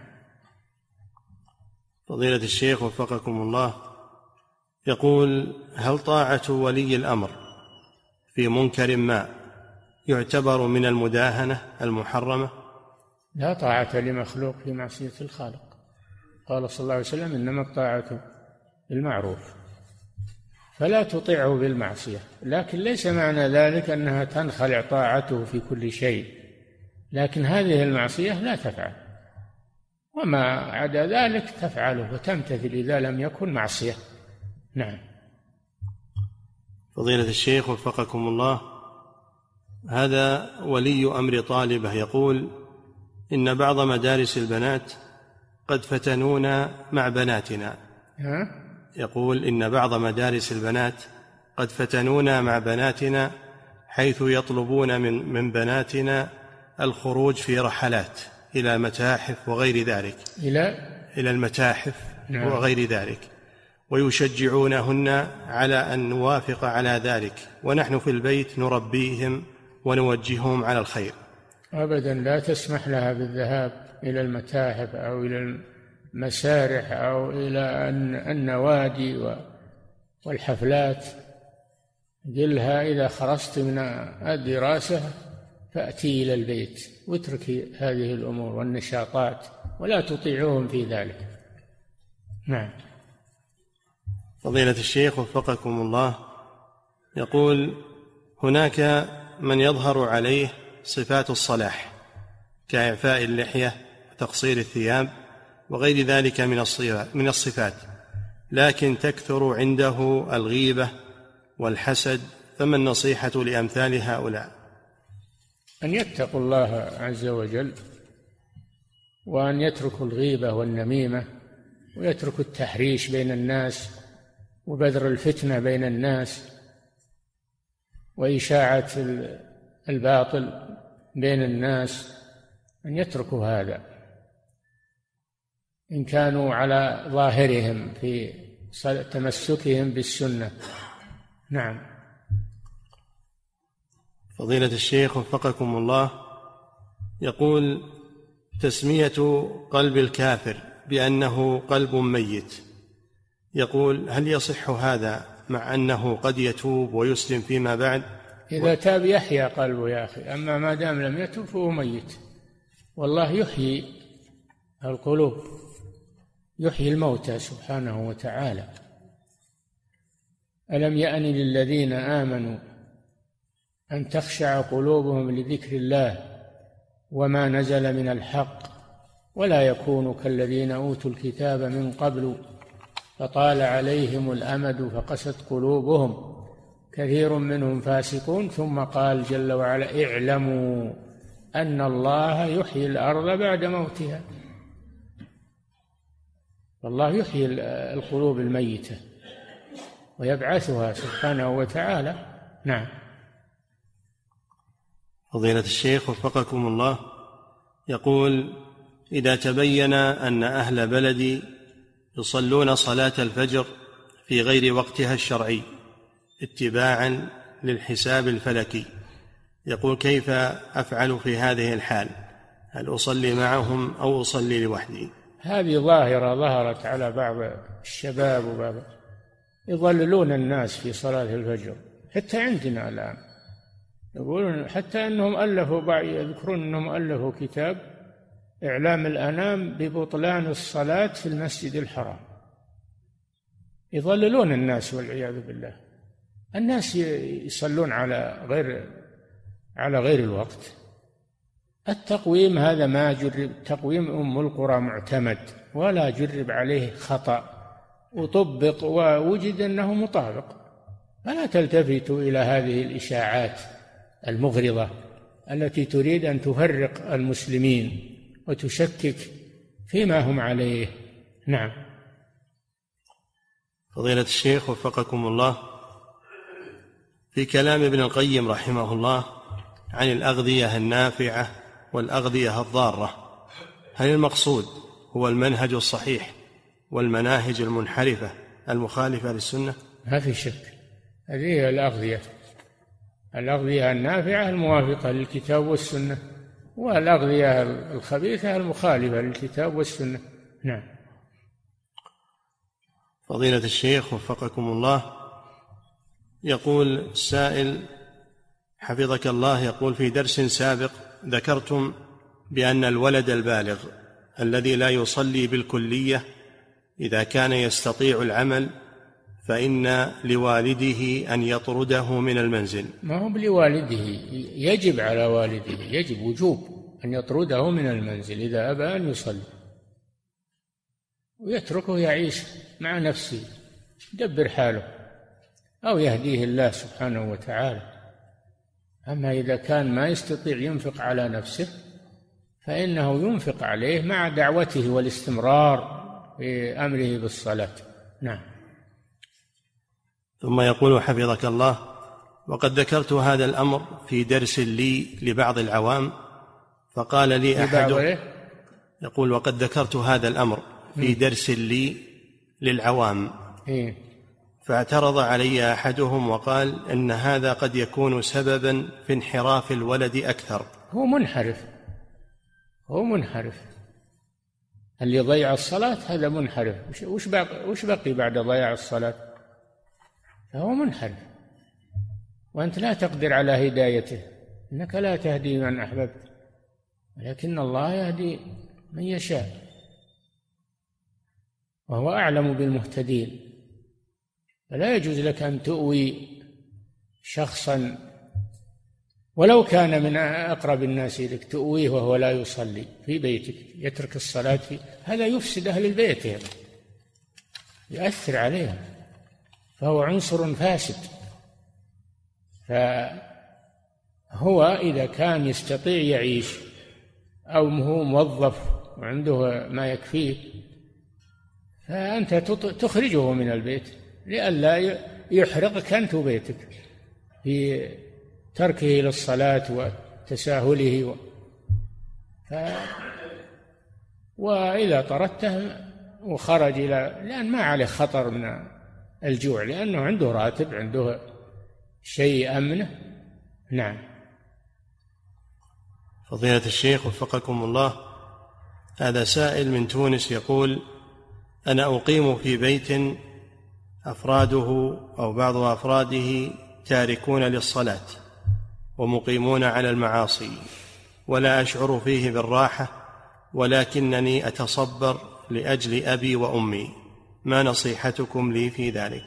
فضيلة الشيخ وفقكم الله، يقول: هل طاعة ولي الأمر في منكر ما يعتبر من المداهنة المحرمة؟ لا طاعة لمخلوق في معصية الخالق. قال صلى الله عليه وسلم: إنما الطاعة بالمعروف، فلا تطيعه بالمعصية. لكن ليس معنى ذلك أنها تنخلع طاعته في كل شيء، لكن هذه المعصية لا تفعل، وما عدا ذلك تفعله وتمتثل إذا لم يكن معصية. نعم. فضيلة الشيخ وفقكم الله، هذا ولي أمر طالبة يقول: إن بعض مدارس البنات قد فتنونا مع بناتنا، يقول: إن بعض مدارس البنات قد فتنونا مع بناتنا، حيث يطلبون من بناتنا الخروج في رحلات إلى متاحف وغير ذلك، إلى المتاحف وغير ذلك، ويشجعونهن على أن نوافق على ذلك، ونحن في البيت نربيهم ونوجههم على الخير. أبدا لا تسمح لها بالذهاب إلى المتاحف أو إلى المسارح أو إلى النوادي والحفلات. قلها: إذا خرجت من الدراسة فأتي إلى البيت واتركي هذه الأمور والنشاطات، ولا تطيعوهم في ذلك. نعم. فضيلة الشيخ وفقكم الله، يقول: هناك من يظهر عليه صفات الصلاح كإعفاء اللحية وتقصير الثياب وغير ذلك من الصفات، لكن تكثر عنده الغيبة والحسد، فما النصيحة لأمثال هؤلاء؟ أن يتقوا الله عز وجل، وأن يتركوا الغيبة والنميمة، ويتركوا التحريش بين الناس وبذر الفتنة بين الناس وإشاعة الباطل بين الناس، أن يتركوا هذا إن كانوا على ظاهرهم في تمسكهم بالسنة. نعم. فضيلة الشيخ وفقكم الله، يقول: تسمية قلب الكافر بأنه قلب ميت، يقول: هل يصح هذا مع أنه قد يتوب ويسلم فيما بعد؟ إذا تاب يحيا قلبه يا أخي، أما ما دام لم يتوب فهو ميت. والله يحيي القلوب، يحيي الموتى سبحانه وتعالى. ألم يأن للذين آمنوا أن تخشع قلوبهم لذكر الله وما نزل من الحق، ولا يكونوا كالذين أوتوا الكتاب من قبل فطال عليهم الأمد فقست قلوبهم كثير منهم فاسقون. ثم قال جل وعلا: اعلموا أن الله يحيي الأرض بعد موتها. والله يحيي القلوب الميتة ويبعثها سبحانه وتعالى. نعم. فضيلة الشيخ وفقكم الله، يقول: إذا تبين أن أهل بلدي يصلون صلاة الفجر في غير وقتها الشرعي اتباعا للحساب الفلكي، يقول: كيف أفعل في هذه الحال؟ هل أصلي معهم أو أصلي لوحدي؟ هذه ظاهرة ظهرت على بعض الشباب وبعض يضللون الناس في صلاة الفجر، حتى عندنا الآن يقولون، حتى أنهم يذكرون أنهم ألفوا كتاب إعلام الأنام ببطلان الصلاة في المسجد الحرام. يضللون الناس والعياذ بالله. الناس يصلون على غير الوقت. التقويم هذا ما جرب، تقويم أم القرى معتمد ولا جرب عليه خطأ، وطبق ووجد أنه مطابق. فلا تلتفتوا إلى هذه الإشاعات المغرضة التي تريد أن تفرق المسلمين وتشكك فيما هم عليه. نعم. فضيلة الشيخ وفقكم الله، في كلام ابن القيم رحمه الله عن الأغذية النافعة والأغذية الضارة، هل المقصود هو المنهج الصحيح والمناهج المنحرفة المخالفة للسنة؟ ما في شك، هذه هي الأغذية النافعة الموافقة للكتاب والسنة، والأغذية الخبيثة المخالفة للكتاب والسنة. نعم. فضيلة الشيخ وفقكم الله، يقول السائل حفظك الله، يقول: في درس سابق ذكرتم بأن الولد البالغ الذي لا يصلي بالكلية إذا كان يستطيع العمل فإن لوالده أن يطرده من المنزل. ما هو لوالده، يجب على والده، يجب وجوب أن يطرده من المنزل إذا أبى أن يصلي، ويتركه يعيش مع نفسه يدبر حاله أو يهديه الله سبحانه وتعالى. أما إذا كان ما يستطيع ينفق على نفسه فإنه ينفق عليه مع دعوته والاستمرار في أمره بالصلاة. نعم. ثم يقول حفظك الله: وقد ذكرت هذا الأمر في درس لي لبعض العوام فقال لي أحد، يقول: وقد ذكرت هذا الأمر في درس لي للعوام فاعترض علي أحدهم وقال إن هذا قد يكون سببا في انحراف الولد أكثر. هو منحرف اللي يضيع الصلاة هذا منحرف. وش بقي بعد ضياع الصلاة؟ فهو منحرف، وأنت لا تقدر على هدايته، إنك لا تهدي من أحببت ولكن الله يهدي من يشاء وهو أعلم بالمهتدين. فلا يجوز لك أن تؤوي شخصا ولو كان من أقرب الناس إليك، تؤويه وهو لا يصلي في بيتك، يترك الصلاة فيه، هذا يفسد أهل البيت، يؤثر عليهم، فهو عنصر فاسد. فهو إذا كان يستطيع يعيش أو هو موظف وعنده ما يكفيه فأنت تخرجه من البيت لئلا يحرقك أنت وبيتك في تركه للصلاة وتساهله وإذا طردته وخرج لأن ما عليه خطر من الجوع، لأنه عنده راتب، عنده شيء أمنه. نعم. فضيلة الشيخ وفقكم الله، هذا سائل من تونس يقول: أنا أقيم في بيت أفراده أو بعض أفراده تاركون للصلاة ومقيمون على المعاصي، ولا أشعر فيه بالراحة، ولكنني أتصبر لأجل أبي وأمي، ما نصيحتكم لي في ذلك؟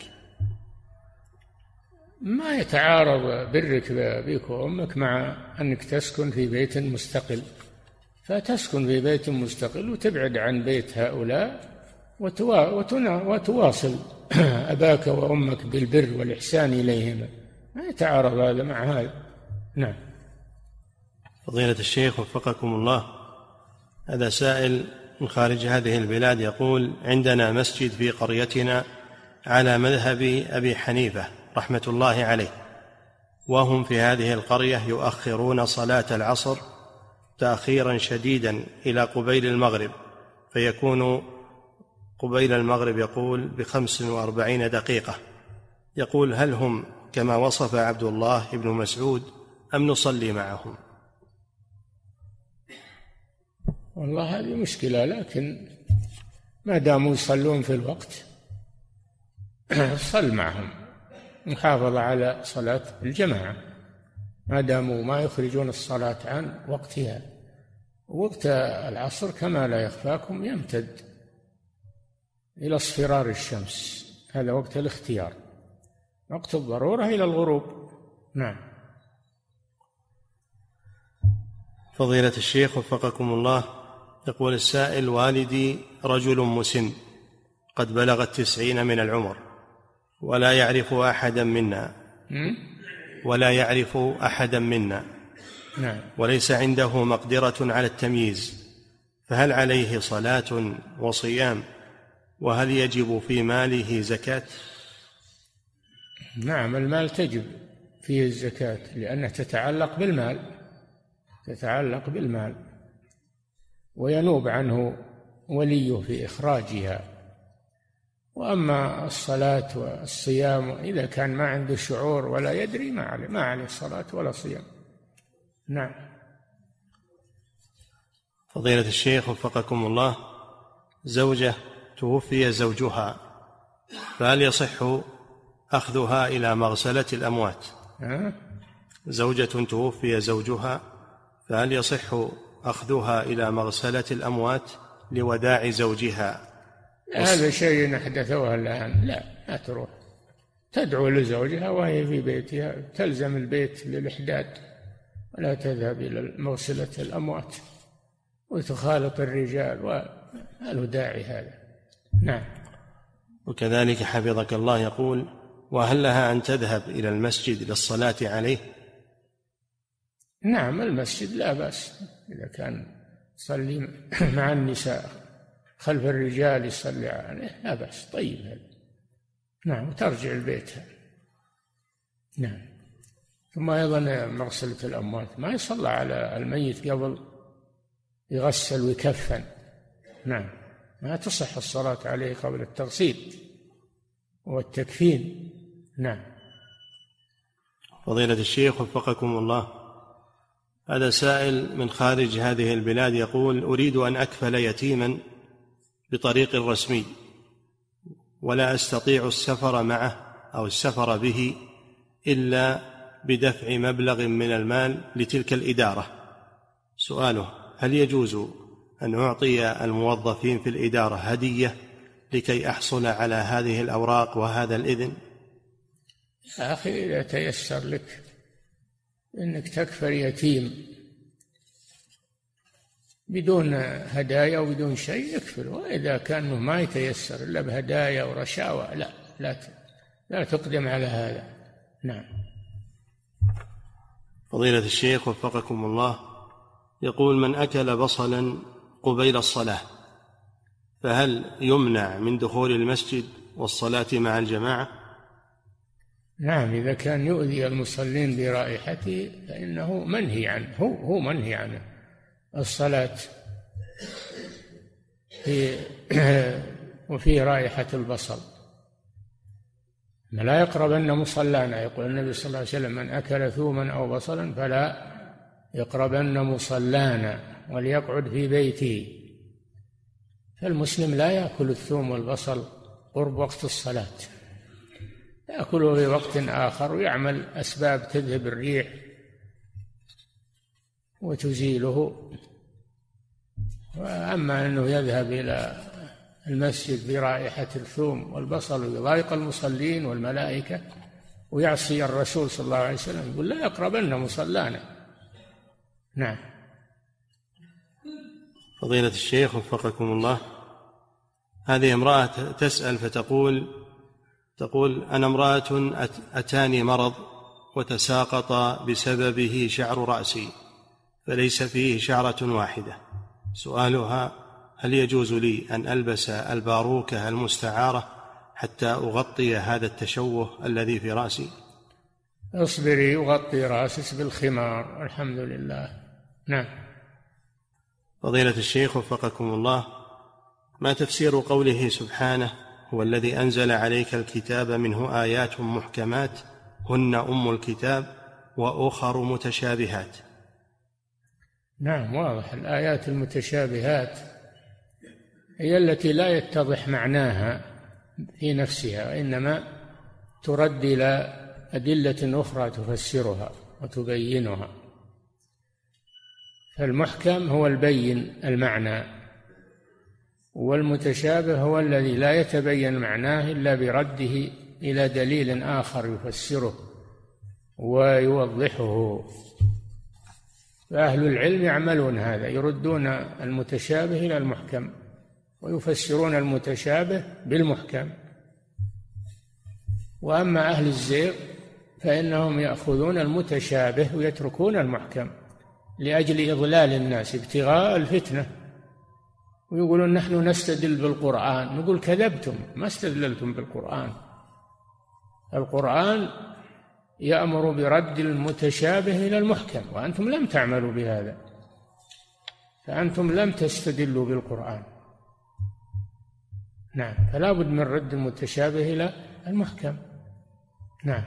ما يتعارض برك بأبيك وأمك مع أنك تسكن في بيت مستقل، فتسكن في بيت مستقل وتبعد عن بيت هؤلاء وتواصل أباك وأمك بالبر والإحسان إليهما، ما يتعارض هذا مع هذا. نعم. فضيلة الشيخ وفقكم الله، هذا سائل من خارج هذه البلاد يقول: عندنا مسجد في قريتنا على مذهب أبي حنيفة رحمة الله عليه، وهم في هذه القرية يؤخرون صلاة العصر تأخيرا شديدا إلى قبيل المغرب، فيكون قبيل المغرب يقول ب45 دقيقة. يقول: هل هم كما وصف عبد الله بن مسعود أم نصلي معهم؟ والله هذه مشكلة، لكن ما داموا يصلون في الوقت صل معهم، محافظة على صلاة الجماعة ما داموا ما يخرجون الصلاة عن وقتها. وقت العصر كما لا يخفاكم يمتد إلى اصفرار الشمس، هذا وقت الاختيار، وقت الضرورة إلى الغروب. نعم. فضيلة الشيخ وفقكم الله، يقول السائل: والدي رجل مسن قد بلغ 90 من العمر ولا يعرف أحدا منا نعم. وليس عنده مقدرة على التمييز، فهل عليه صلاة وصيام؟ وهل يجب في ماله زكاة؟ نعم، المال تجب فيه الزكاة لأنها تتعلق بالمال وينوب عنه وليه في إخراجها. وأما الصلاة والصيام إذا كان ما عنده شعور ولا يدري ما عليه صلاة ولا صيام. نعم. فضيلة الشيخ وفقكم الله، زوجة توفي زوجها، فهل يصح أخذها إلى مغسلة الأموات؟ زوجة توفي زوجها، فهل يصح أخذها إلى مغسلة الأموات لوداع زوجها؟ هذا شيء أحدثوه الآن، لا تروح، تدعو لزوجها وهي في بيتها، تلزم البيت للإحداد ولا تذهب إلى مغسلة الأموات وتخالط الرجال، ولا داعي هذا. نعم. وكذلك حفظك الله يقول: وهل لها أن تذهب إلى المسجد للصلاة عليه؟ نعم، المسجد لا بأس إذا كان يصلي مع النساء خلف الرجال يصلي عليه لا بأس، طيب هذا. نعم، وترجع البيت. نعم. ثم أيضا مغسلة الأموات، ما يصلى على الميت قبل يغسل ويكفن. نعم، ما تصح الصلاة عليه قبل التغسيل والتكفين. نعم. فضيلة الشيخ وفقكم الله، هذا سائل من خارج هذه البلاد يقول: أريد أن أكفل يتيما بطريق رسمي ولا أستطيع السفر معه أو السفر به إلا بدفع مبلغ من المال لتلك الإدارة. سؤاله: هل يجوز أن أعطي الموظفين في الإدارة هدية لكي أحصل على هذه الأوراق وهذا الإذن؟ يا أخي، إذا تيسر لك إنك تكفل يتيم بدون هدايا وبدون شيء يكفل، وإذا كان ما يتيسر إلا بهدايا ورشاوى لا تقدم على هذا. نعم. فضيلة الشيخ وفقكم الله، يقول: من أكل بصلا قبيل الصلاة فهل يمنع من دخول المسجد والصلاة مع الجماعة؟ نعم، إذا كان يؤذي المصلين برائحته فإنه منهي عنه، هو منهي عنه الصلاة وفي رائحة البصل. لا يقربن مصلانا، يقول النبي صلى الله عليه وسلم: من أكل ثوما أو بصلا فلا يقربن مصلانا وليقعد في بيته. فالمسلم لا يأكل الثوم والبصل قرب وقت الصلاة، يأكله في وقت آخر ويعمل أسباب تذهب الريح وتزيله. وأما أنه يذهب إلى المسجد برائحة الثوم والبصل ويضايق المصلين والملائكة ويعصي الرسول صلى الله عليه وسلم، يقول: لا يقربن مصلانا. نعم. فضيلة الشيخ وفقكم الله، هذه امرأة تسأل فتقول: أنا امرأة أتاني مرض وتساقط بسببه شعر رأسي فليس فيه شعرة واحدة. سؤالها: هل يجوز لي أن ألبس الباروكة المستعارة حتى أغطي هذا التشوه الذي في رأسي؟ اصبري، وغطي رأسك بالخمار، الحمد لله. نعم. فضيلة الشيخ وفقكم الله، ما تفسير قوله سبحانه: هو الذي أنزل عليك الكتاب منه آيات محكمات هن أم الكتاب وأخر متشابهات؟ نعم، واضح. الآيات المتشابهات هي التي لا يتضح معناها في نفسها، وإنما ترد إلى أدلة أخرى تفسرها وتبينها. فالمحكم هو البين المعنى، والمتشابه هو الذي لا يتبين معناه إلا برده إلى دليل آخر يفسره ويوضحه. فأهل العلم يعملون هذا، يردون المتشابه إلى المحكم ويفسرون المتشابه بالمحكم. وأما أهل الزيغ فإنهم يأخذون المتشابه ويتركون المحكم لأجل إضلال الناس ابتغاء الفتنة، ويقولون: نحن نستدل بالقرآن. نقول: كذبتم، ما استدللتم بالقرآن. القرآن يأمر برد المتشابه إلى المحكم، وأنتم لم تعملوا بهذا، فأنتم لم تستدلوا بالقرآن. نعم، فلا بد من رد المتشابه إلى المحكم. نعم.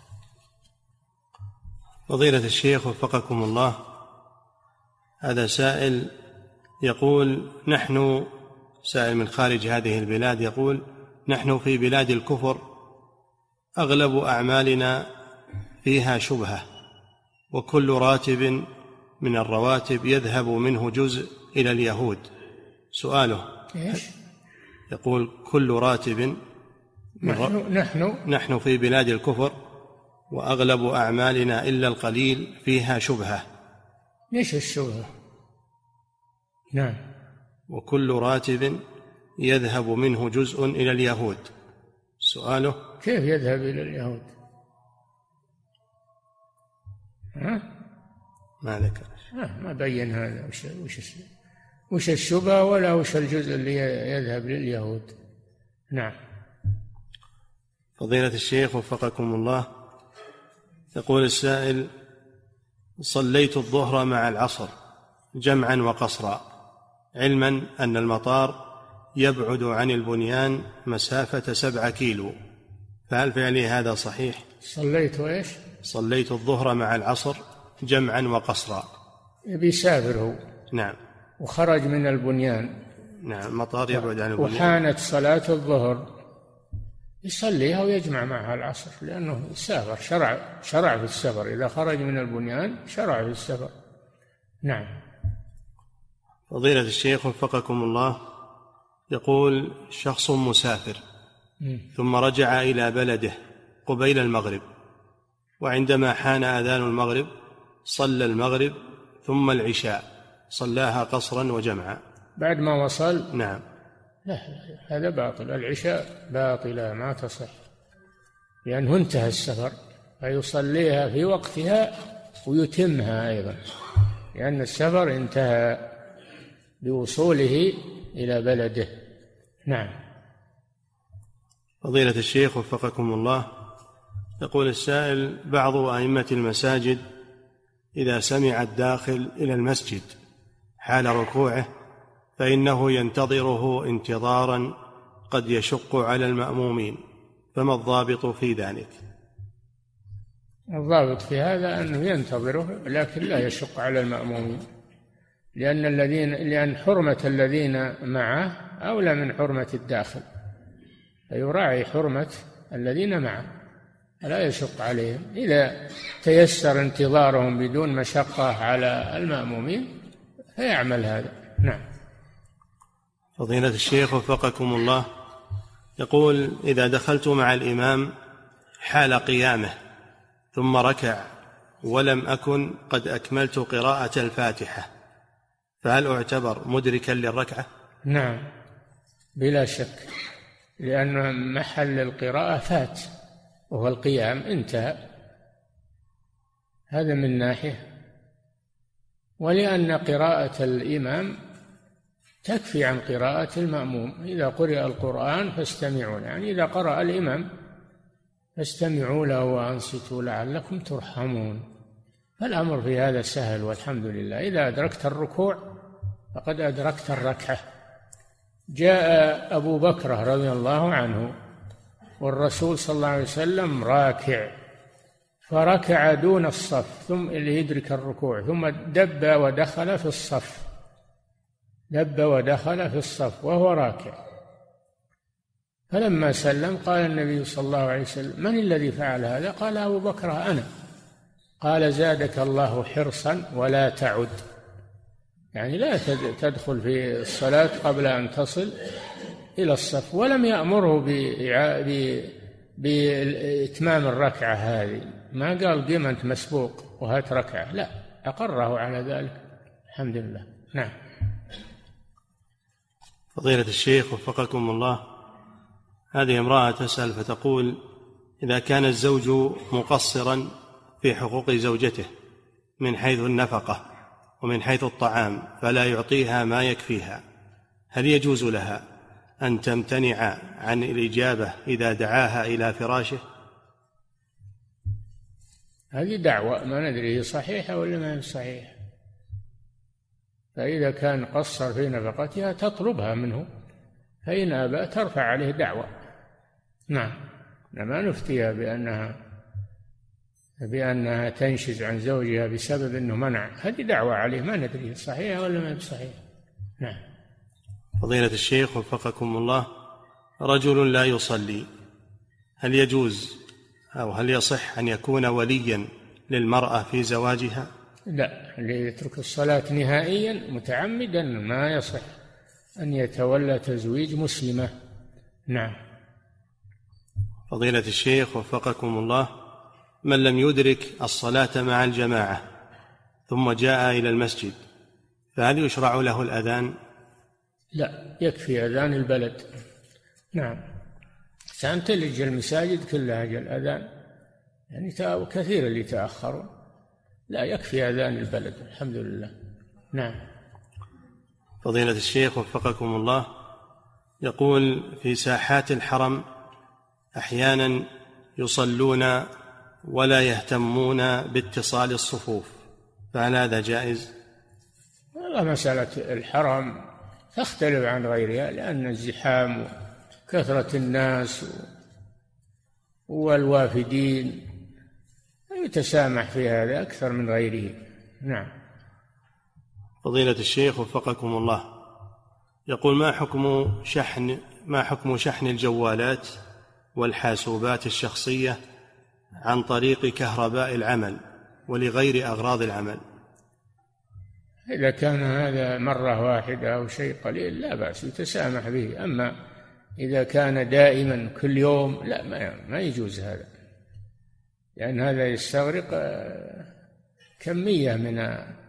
فضيلة الشيخ وفقكم الله، هذا سائل يقول: سائل من خارج هذه البلاد يقول: نحن في بلاد الكفر أغلب أعمالنا فيها شبهة، وكل راتب من الرواتب يذهب منه جزء إلى اليهود. سؤاله: يقول: كل راتب نحن في بلاد الكفر وأغلب أعمالنا إلا القليل فيها شبهة. ليش الشبهة؟ نعم. وكل راتب يذهب منه جزء إلى اليهود. سؤاله: كيف يذهب إلى اليهود؟ ما ذكر، ما بين هذا وش الشبهة ولا وش الجزء اللي يذهب لليهود. نعم. فضيلة الشيخ وفقكم الله، يقول السائل: صليت الظهر مع العصر جمعا وقصرا، علما أن المطار يبعد عن البنيان مسافة 7 كيلو، فهل فعلي هذا صحيح؟ صليت إيش؟ صليت الظهر مع العصر جمعا وقصرا. بيسافر هو. نعم. وخرج من البنيان. نعم، المطار يبعد عن البنيان. وحانت صلاة الظهر يصليها ويجمع معها العصر، لأنه سافر، شرع في السفر. إذا خرج من البنيان شرع في السفر. نعم. فضيلة الشيخ وفقكم الله، يقول: شخص مسافر ثم رجع إلى بلده قبيل المغرب، وعندما حان آذان المغرب صلى المغرب ثم العشاء، صلاها قصرا وجمعا بعد ما وصل. نعم. لا، هذا باطل. العشاء باطلة ما تصح، لأنه انتهى السفر، فيصليها في وقتها ويتمها أيضا، لأن السفر انتهى بوصوله إلى بلده. نعم. فضيلة الشيخ وفقكم الله، يقول السائل: بعض أئمة المساجد إذا سمع الداخل إلى المسجد حال ركوعه فإنه ينتظره انتظارا قد يشق على المأمومين، فما الضابط في ذلك؟ الضابط في هذا أنه ينتظره لكن لا يشق على المأمومين، لأن حرمة الذين معه أولى من حرمة الداخل، فيراعي حرمة الذين معه لا يشق عليهم. إذا تيسر انتظارهم بدون مشقة على المأمومين فيعمل هذا. نعم. فضيلة الشيخ وفقكم الله، يقول: إذا دخلت مع الإمام حال قيامه ثم ركع ولم أكن قد أكملت قراءة الفاتحة، فهل أعتبر مدركا للركعة؟ نعم بلا شك، لأن محل القراءة فات وهو القيام انتهى، هذا من ناحية. ولأن قراءة الإمام تكفي عن قراءة المأموم. إذا قرئ القرآن فاستمعوا، يعني إذا قرأ الإمام فاستمعوا له وأنصتوا لعلكم ترحمون. فالأمر في هذا سهل والحمد لله. إذا أدركت الركوع فقد أدركت الركعة. جاء أبو بكر رضي الله عنه والرسول صلى الله عليه وسلم راكع، فركع دون الصف ثم ليدرك الركوع، ثم دب ودخل في الصف، دب ودخل في الصف وهو راكع. فلما سلم قال النبي صلى الله عليه وسلم: من الذي فعل هذا؟ قال: أبو بكر أنا. قال: زادك الله حرصا ولا تعد، يعني لا تدخل في الصلاة قبل أن تصل إلى الصف. ولم يأمره بإتمام الركعة هذه، ما قال قم أنت مسبوق وهات ركعة، لا، أقره على ذلك الحمد لله. نعم. فضيلة الشيخ وفقكم الله، هذه امرأة تسأل فتقول: إذا كان الزوج مقصرا في حقوق زوجته من حيث النفقة ومن حيث الطعام فلا يعطيها ما يكفيها، هل يجوز لها أن تمتنع عن الإجابة إذا دعاها إلى فراشه؟ هذه دعوة ما ندري هي صحيحة ولا ما هي صحيحة، فإذا كان قصر في نفقتها تطلبها منه، فإن أبى ترفع عليه دعوة. نعم. ما نفتيها بأنها تنشز عن زوجها بسبب أنه منع، هذه دعوة عليه ما ندري صحيحة ولا ما هي صحيحة. نعم. فضيلة الشيخ وفقكم الله، رجل لا يصلي، هل يجوز أو هل يصح أن يكون وليا للمرأة في زواجها؟ لا، اللي يترك الصلاة نهائيا متعمدا ما يصح أن يتولى تزويج مسلمة. نعم. فضيلة الشيخ وفقكم الله، من لم يدرك الصلاة مع الجماعة ثم جاء إلى المسجد فهل يشرع له الأذان؟ لا، يكفي أذان البلد. نعم. تلج المساجد كلها الأذان، يعني كثير اللي تأخروا، لا، يكفي أذان البلد الحمد لله. نعم. فضيلة الشيخ وفقكم الله، يقول: في ساحات الحرم أحيانا يصلون ولا يهتمون باتصال الصفوف، فهل هذا جائز؟ والله مسألة الحرم تختلف عن غيرها، لأن الزحام وكثرة الناس والوافدين يتسامح في هذا أكثر من غيره. نعم. فضيلة الشيخ وفقكم الله، يقول ما حكم شحن الجوالات والحاسوبات الشخصية عن طريق كهرباء العمل ولغير أغراض العمل؟ إذا كان هذا مرة واحدة أو شيء قليل لا بأس يتسامح به، أما إذا كان دائما كل يوم لا، ما يجوز هذا، لأن هذا يستغرق كمية من